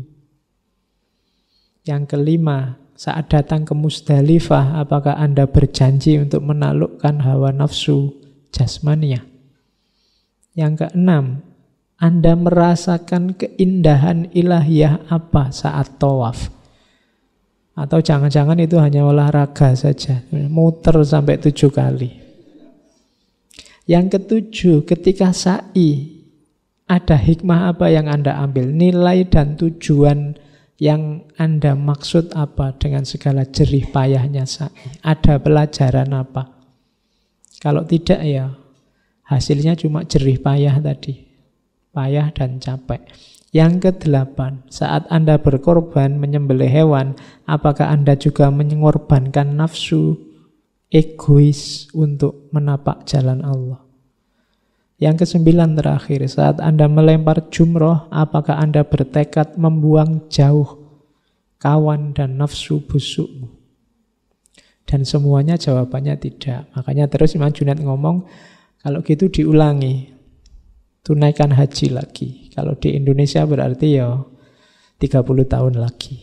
Yang kelima, saat datang ke Musdalifah, apakah Anda berjanji untuk menaklukkan hawa nafsu jasmania? Yang keenam, Anda merasakan keindahan ilahiyah apa saat tawaf? Atau jangan-jangan itu hanya olahraga saja, muter sampai 7 kali. Yang ketujuh, ketika sa'i, ada hikmah apa yang Anda ambil? Nilai dan tujuan yang Anda maksud apa dengan segala jerih payahnya sa'i? Ada pelajaran apa? Kalau tidak ya hasilnya cuma jerih payah tadi. Payah dan capek. Yang kedelapan, saat Anda berkorban menyembelih hewan, apakah Anda juga mengorbankan nafsu egois untuk menapak jalan Allah? Yang kesembilan terakhir, saat Anda melempar jumroh, apakah Anda bertekad membuang jauh kawan dan nafsu busukmu? Dan semuanya jawabannya tidak. Makanya terus Imam Junaid ngomong, kalau gitu diulangi, tunaikan haji lagi. Kalau di Indonesia berarti ya 30 tahun lagi.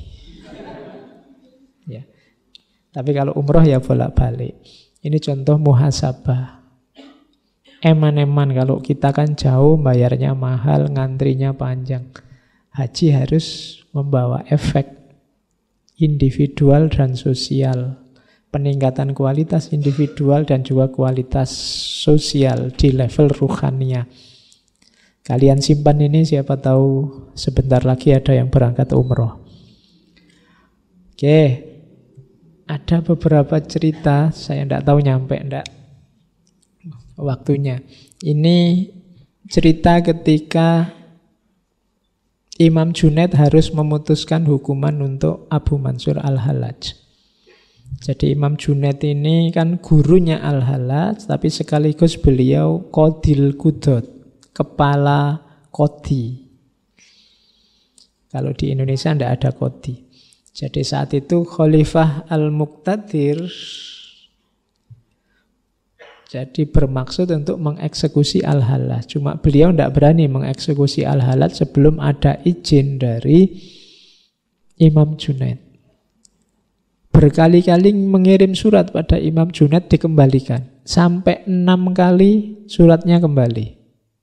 Ya. Tapi kalau umroh ya bolak-balik. Ini contoh muhasabah. Eman-eman, kalau kita kan jauh, bayarnya mahal, ngantrinya panjang. Haji harus membawa efek individual dan sosial. Peningkatan kualitas individual dan juga kualitas sosial di level ruhaniyah. Kalian simpan ini, siapa tahu sebentar lagi ada yang berangkat umroh. Oke, ada beberapa cerita, saya tidak tahu nyampe enggak waktunya. Ini cerita ketika Imam Junaid harus memutuskan hukuman untuk Abu Mansur Al-Hallaj. Jadi Imam Junaid ini kan gurunya Al-Hallaj, tapi sekaligus beliau Qadil Qudot, kepala kodi. Kalau di Indonesia tidak ada kodi. Jadi saat itu Khalifah Al-Muqtadir jadi bermaksud untuk mengeksekusi Al-Hallaj. Cuma beliau tidak berani mengeksekusi Al-Hallaj sebelum ada izin dari Imam Junaid. Berkali-kali mengirim surat pada Imam Junaid dikembalikan. Sampai 6 kali suratnya kembali.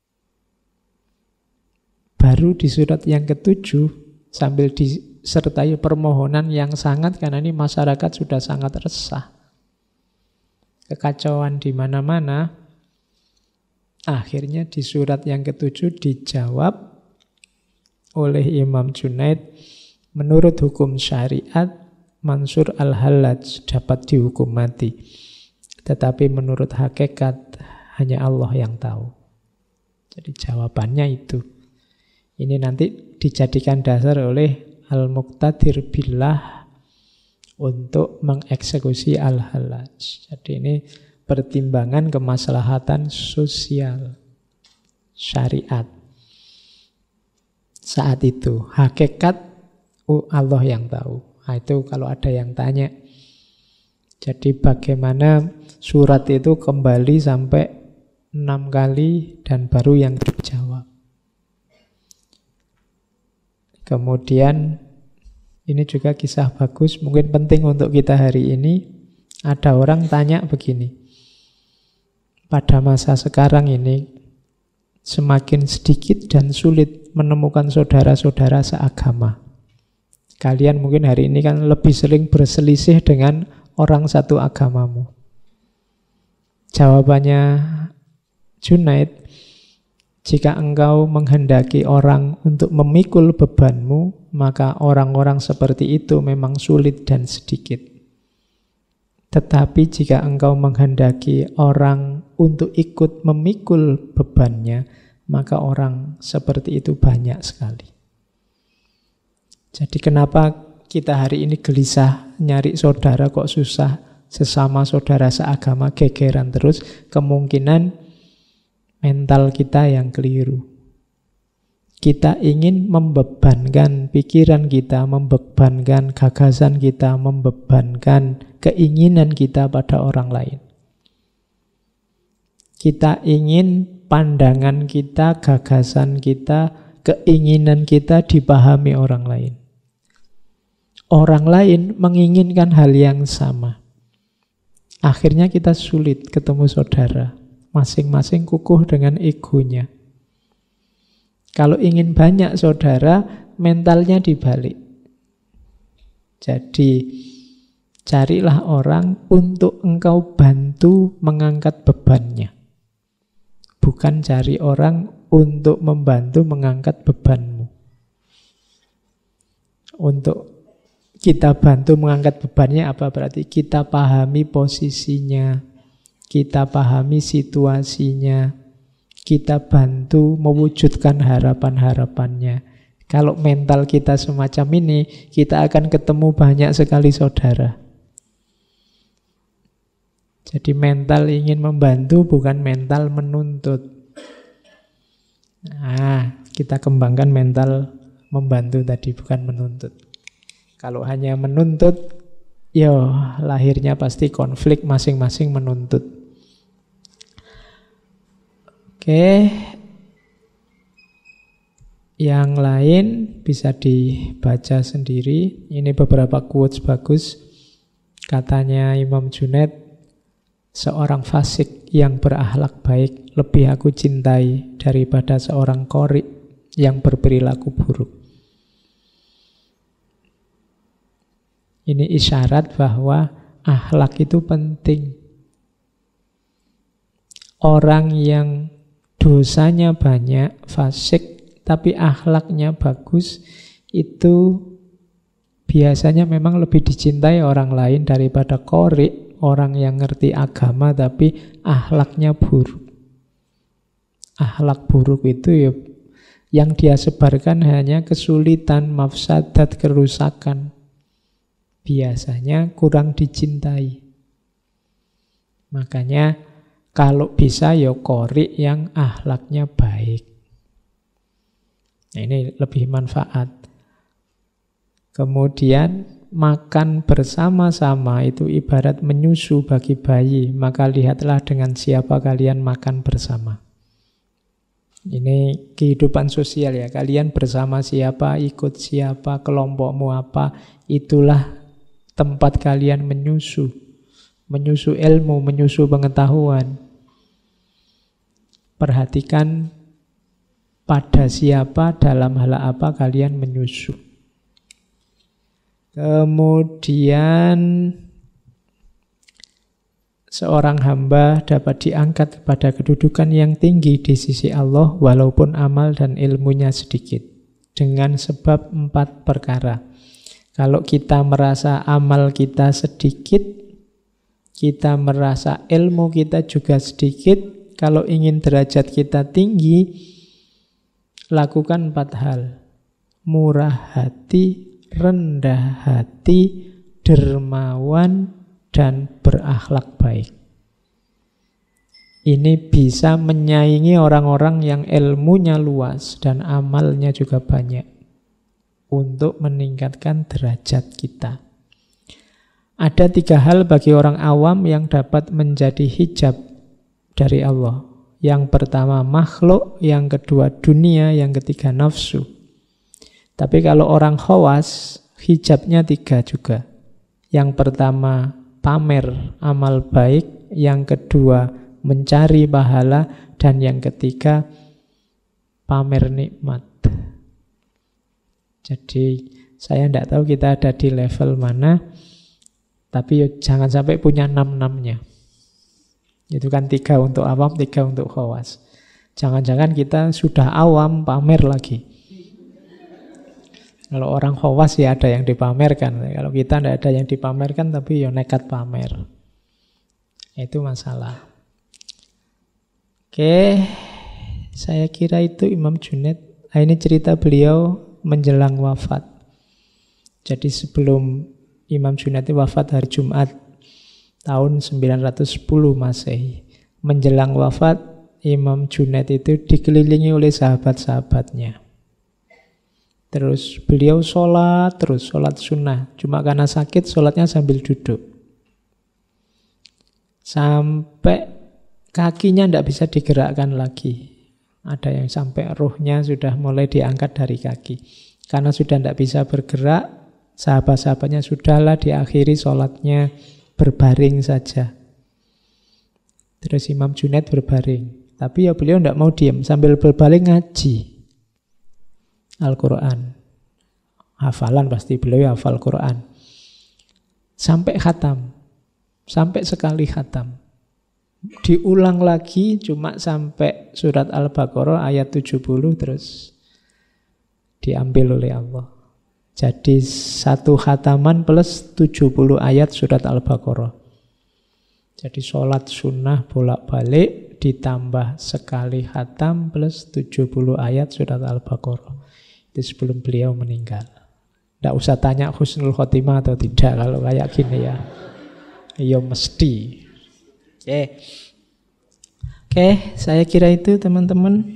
Baru di surat yang ke-7 sambil disertai permohonan yang sangat, karena ini masyarakat sudah sangat resah. Kekacauan di mana-mana. Akhirnya di surat yang ke-7 dijawab oleh Imam Junaid, menurut hukum syariat Mansur Al-Hallaj dapat dihukum mati. Tetapi menurut hakikat hanya Allah yang tahu. Jadi jawabannya itu. Ini nanti dijadikan dasar oleh Al-Muqtadir Billah untuk mengeksekusi Al-Hallaj. Jadi ini pertimbangan kemaslahatan sosial syariat. Saat itu hakikat Allah yang tahu. Nah, itu kalau ada yang tanya. Jadi bagaimana surat itu kembali sampai 6 kali dan baru yang dijawab. Kemudian ini juga kisah bagus, mungkin penting untuk kita hari ini. Ada orang tanya begini, pada masa sekarang ini semakin sedikit dan sulit menemukan saudara-saudara seagama. Kalian mungkin hari ini kan lebih sering berselisih dengan orang satu agamamu. Jawabannya Junaid, jika engkau menghendaki orang untuk memikul bebanmu, maka orang-orang seperti itu memang sulit dan sedikit. Tetapi jika engkau menghendaki orang untuk ikut memikul bebannya, maka orang seperti itu banyak sekali. Jadi kenapa kita hari ini gelisah nyari saudara kok susah, sesama saudara seagama gegeran terus, kemungkinan mental kita yang keliru. Kita ingin membebankan pikiran kita, membebankan gagasan kita, membebankan keinginan kita pada orang lain. Kita ingin pandangan kita, gagasan kita, keinginan kita dipahami orang lain. Orang lain menginginkan hal yang sama. Akhirnya kita sulit ketemu saudara. Masing-masing kukuh dengan egonya. Kalau ingin banyak saudara, mentalnya dibalik. Jadi, carilah orang untuk engkau bantu mengangkat bebannya. Bukan cari orang untuk membantu mengangkat bebanmu. Untuk kita bantu mengangkat bebannya apa berarti? Kita pahami posisinya, kita pahami situasinya, kita bantu mewujudkan harapan-harapannya. Kalau mental kita semacam ini, kita akan ketemu banyak sekali saudara. Jadi mental ingin membantu, bukan mental menuntut. Nah, kita kembangkan mental membantu tadi, bukan menuntut. Kalau hanya menuntut, lahirnya pasti konflik, masing-masing menuntut. Oke, yang lain bisa dibaca sendiri. Ini beberapa quotes bagus. Katanya Imam Junaid, seorang fasik yang berakhlak baik lebih aku cintai daripada seorang qori yang berperilaku buruk. Ini isyarat bahwa akhlak itu penting. Orang yang dosanya banyak, fasik, tapi akhlaknya bagus, itu biasanya memang lebih dicintai orang lain daripada qori, orang yang ngerti agama tapi akhlaknya buruk. Akhlak buruk itu yang dia sebarkan hanya kesulitan, mafsadat, kerusakan. Biasanya kurang dicintai. Makanya kalau bisa qori yang akhlaknya baik. Nah, ini lebih manfaat. Kemudian makan bersama-sama itu ibarat menyusu bagi bayi. Maka lihatlah dengan siapa kalian makan bersama. Ini kehidupan sosial ya. Kalian bersama siapa, ikut siapa, kelompokmu apa. Itulah tempat kalian menyusu. Menyusu ilmu, menyusu pengetahuan. Perhatikan pada siapa, dalam hal apa kalian menyusu. Kemudian seorang hamba dapat diangkat pada kedudukan yang tinggi di sisi Allah walaupun amal dan ilmunya sedikit. Dengan sebab 4 perkara. Kalau kita merasa amal kita sedikit, kita merasa ilmu kita juga sedikit, kalau ingin derajat kita tinggi, lakukan 4 hal. Murah hati, rendah hati, dermawan, dan berakhlak baik. Ini bisa menyaingi orang-orang yang ilmunya luas dan amalnya juga banyak untuk meningkatkan derajat kita. Ada 3 hal bagi orang awam yang dapat menjadi hijab dari Allah. Yang pertama makhluk, yang kedua dunia, yang ketiga nafsu. Tapi kalau orang khawas, hijabnya 3 juga. Yang pertama pamer amal baik, yang kedua mencari pahala, dan yang ketiga pamer nikmat. Jadi saya tidak tahu kita ada di level mana, tapi jangan sampai punya 6-6-nya. Itu kan 3 untuk awam, 3 untuk khawas. Jangan-jangan kita sudah awam pamer lagi. Kalau orang khawas ya ada yang dipamerkan. Kalau kita tidak ada yang dipamerkan tapi nekat pamer. Itu masalah. Oke, saya kira itu Imam Junaid. Ini cerita beliau menjelang wafat. Jadi sebelum Imam Junaid wafat hari Jumat tahun 910 Masehi. Menjelang wafat Imam Junaid itu dikelilingi oleh sahabat-sahabatnya. Terus beliau sholat terus, sholat sunnah. Cuma karena sakit, sholatnya sambil duduk. Sampai kakinya tidak bisa digerakkan lagi. Ada yang sampai ruhnya sudah mulai diangkat dari kaki. Karena sudah tidak bisa bergerak, sahabat-sahabatnya sudahlah diakhiri sholatnya berbaring saja. Terus Imam Junaid berbaring. Tapi ya beliau tidak mau diam, sambil berbaring ngaji Al-Quran. Hafalan pasti, beliau hafal Quran. Sampai khatam. Sampai sekali khatam. Diulang lagi cuma sampai surat Al-Baqarah ayat 70 terus diambil oleh Allah. Jadi satu khataman plus 70 ayat surat Al-Baqarah. Jadi sholat sunnah bolak-balik ditambah sekali khatam plus 70 ayat surat Al-Baqarah. Itu sebelum beliau meninggal. Tidak usah tanya husnul khotimah atau tidak kalau kayak gini ya. Ya mesti. Oke, saya kira itu teman-teman.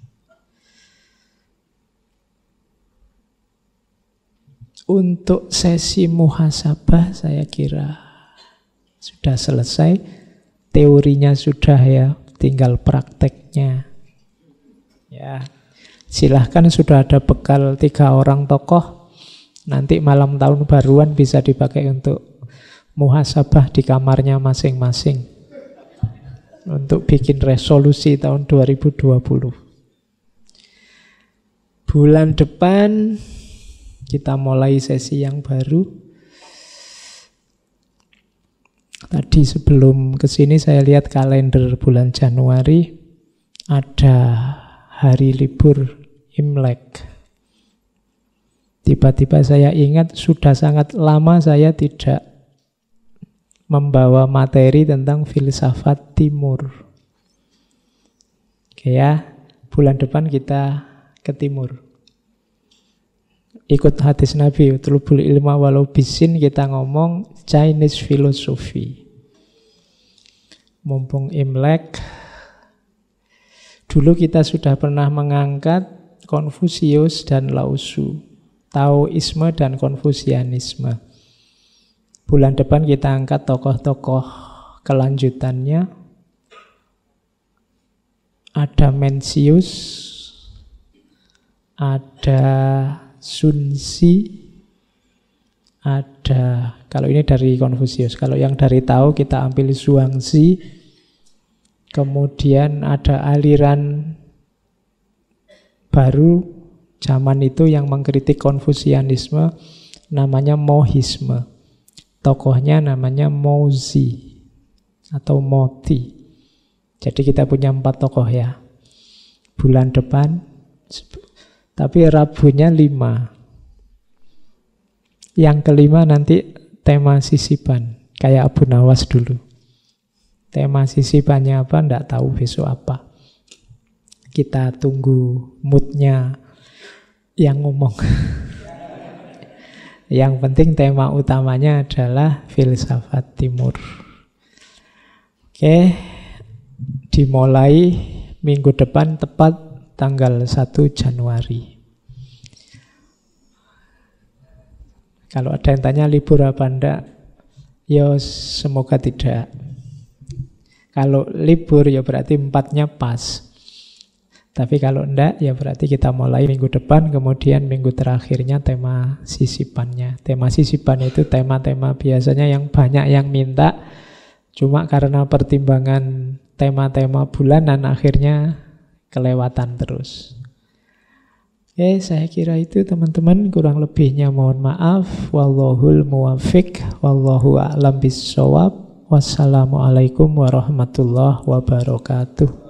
Untuk sesi muhasabah saya kira sudah selesai. Teorinya sudah ya, tinggal prakteknya. Ya, silahkan sudah ada bekal 3 orang tokoh. Nanti malam tahun baruan bisa dipakai untuk muhasabah di kamarnya masing-masing. Untuk bikin resolusi tahun 2020. Bulan depan kita mulai sesi yang baru. Tadi sebelum kesini saya lihat kalender bulan Januari. Ada hari libur Imlek. Tiba-tiba saya ingat sudah sangat lama saya tidak membawa materi tentang filsafat timur. Oke ya, bulan depan kita ke timur. Ikut hadis Nabi, utlubul ilma walau bisin, kita ngomong Chinese philosophy. Mumpung Imlek, dulu kita sudah pernah mengangkat Konfusius dan Lao Tzu, Taoisme dan Konfusianisme. Bulan depan kita angkat tokoh-tokoh kelanjutannya. Ada Mencius, ada Sun Tzu, ada, kalau ini dari Konfusius, kalau yang dari Tao kita ambil Zhuangzi. Kemudian ada aliran baru zaman itu yang mengkritik Konfusianisme, namanya Mohisme. Tokohnya namanya Mozi atau Moti. Jadi kita punya 4 tokoh ya. Bulan depan, tapi Rabunya 5. Yang kelima nanti tema sisipan, kayak Abu Nawas dulu. Tema sisipannya apa, enggak tahu besok apa. Kita tunggu moodnya yang ngomong. Yang penting tema utamanya adalah filsafat timur. Oke, dimulai minggu depan tepat tanggal 1 Januari. Kalau ada yang tanya libur apa enggak, ya semoga tidak. Kalau libur ya berarti 4-nya pas. Tapi kalau enggak ya berarti kita mulai minggu depan, kemudian minggu terakhirnya tema sisipannya. Tema sisipan itu tema-tema biasanya yang banyak yang minta. Cuma karena pertimbangan tema-tema bulanan akhirnya kelewatan terus. Oke, saya kira itu teman-teman, kurang lebihnya mohon maaf. Wallahul muwaffiq, wallahu a'lam bissawab. Wassalamualaikum warahmatullahi wabarakatuh.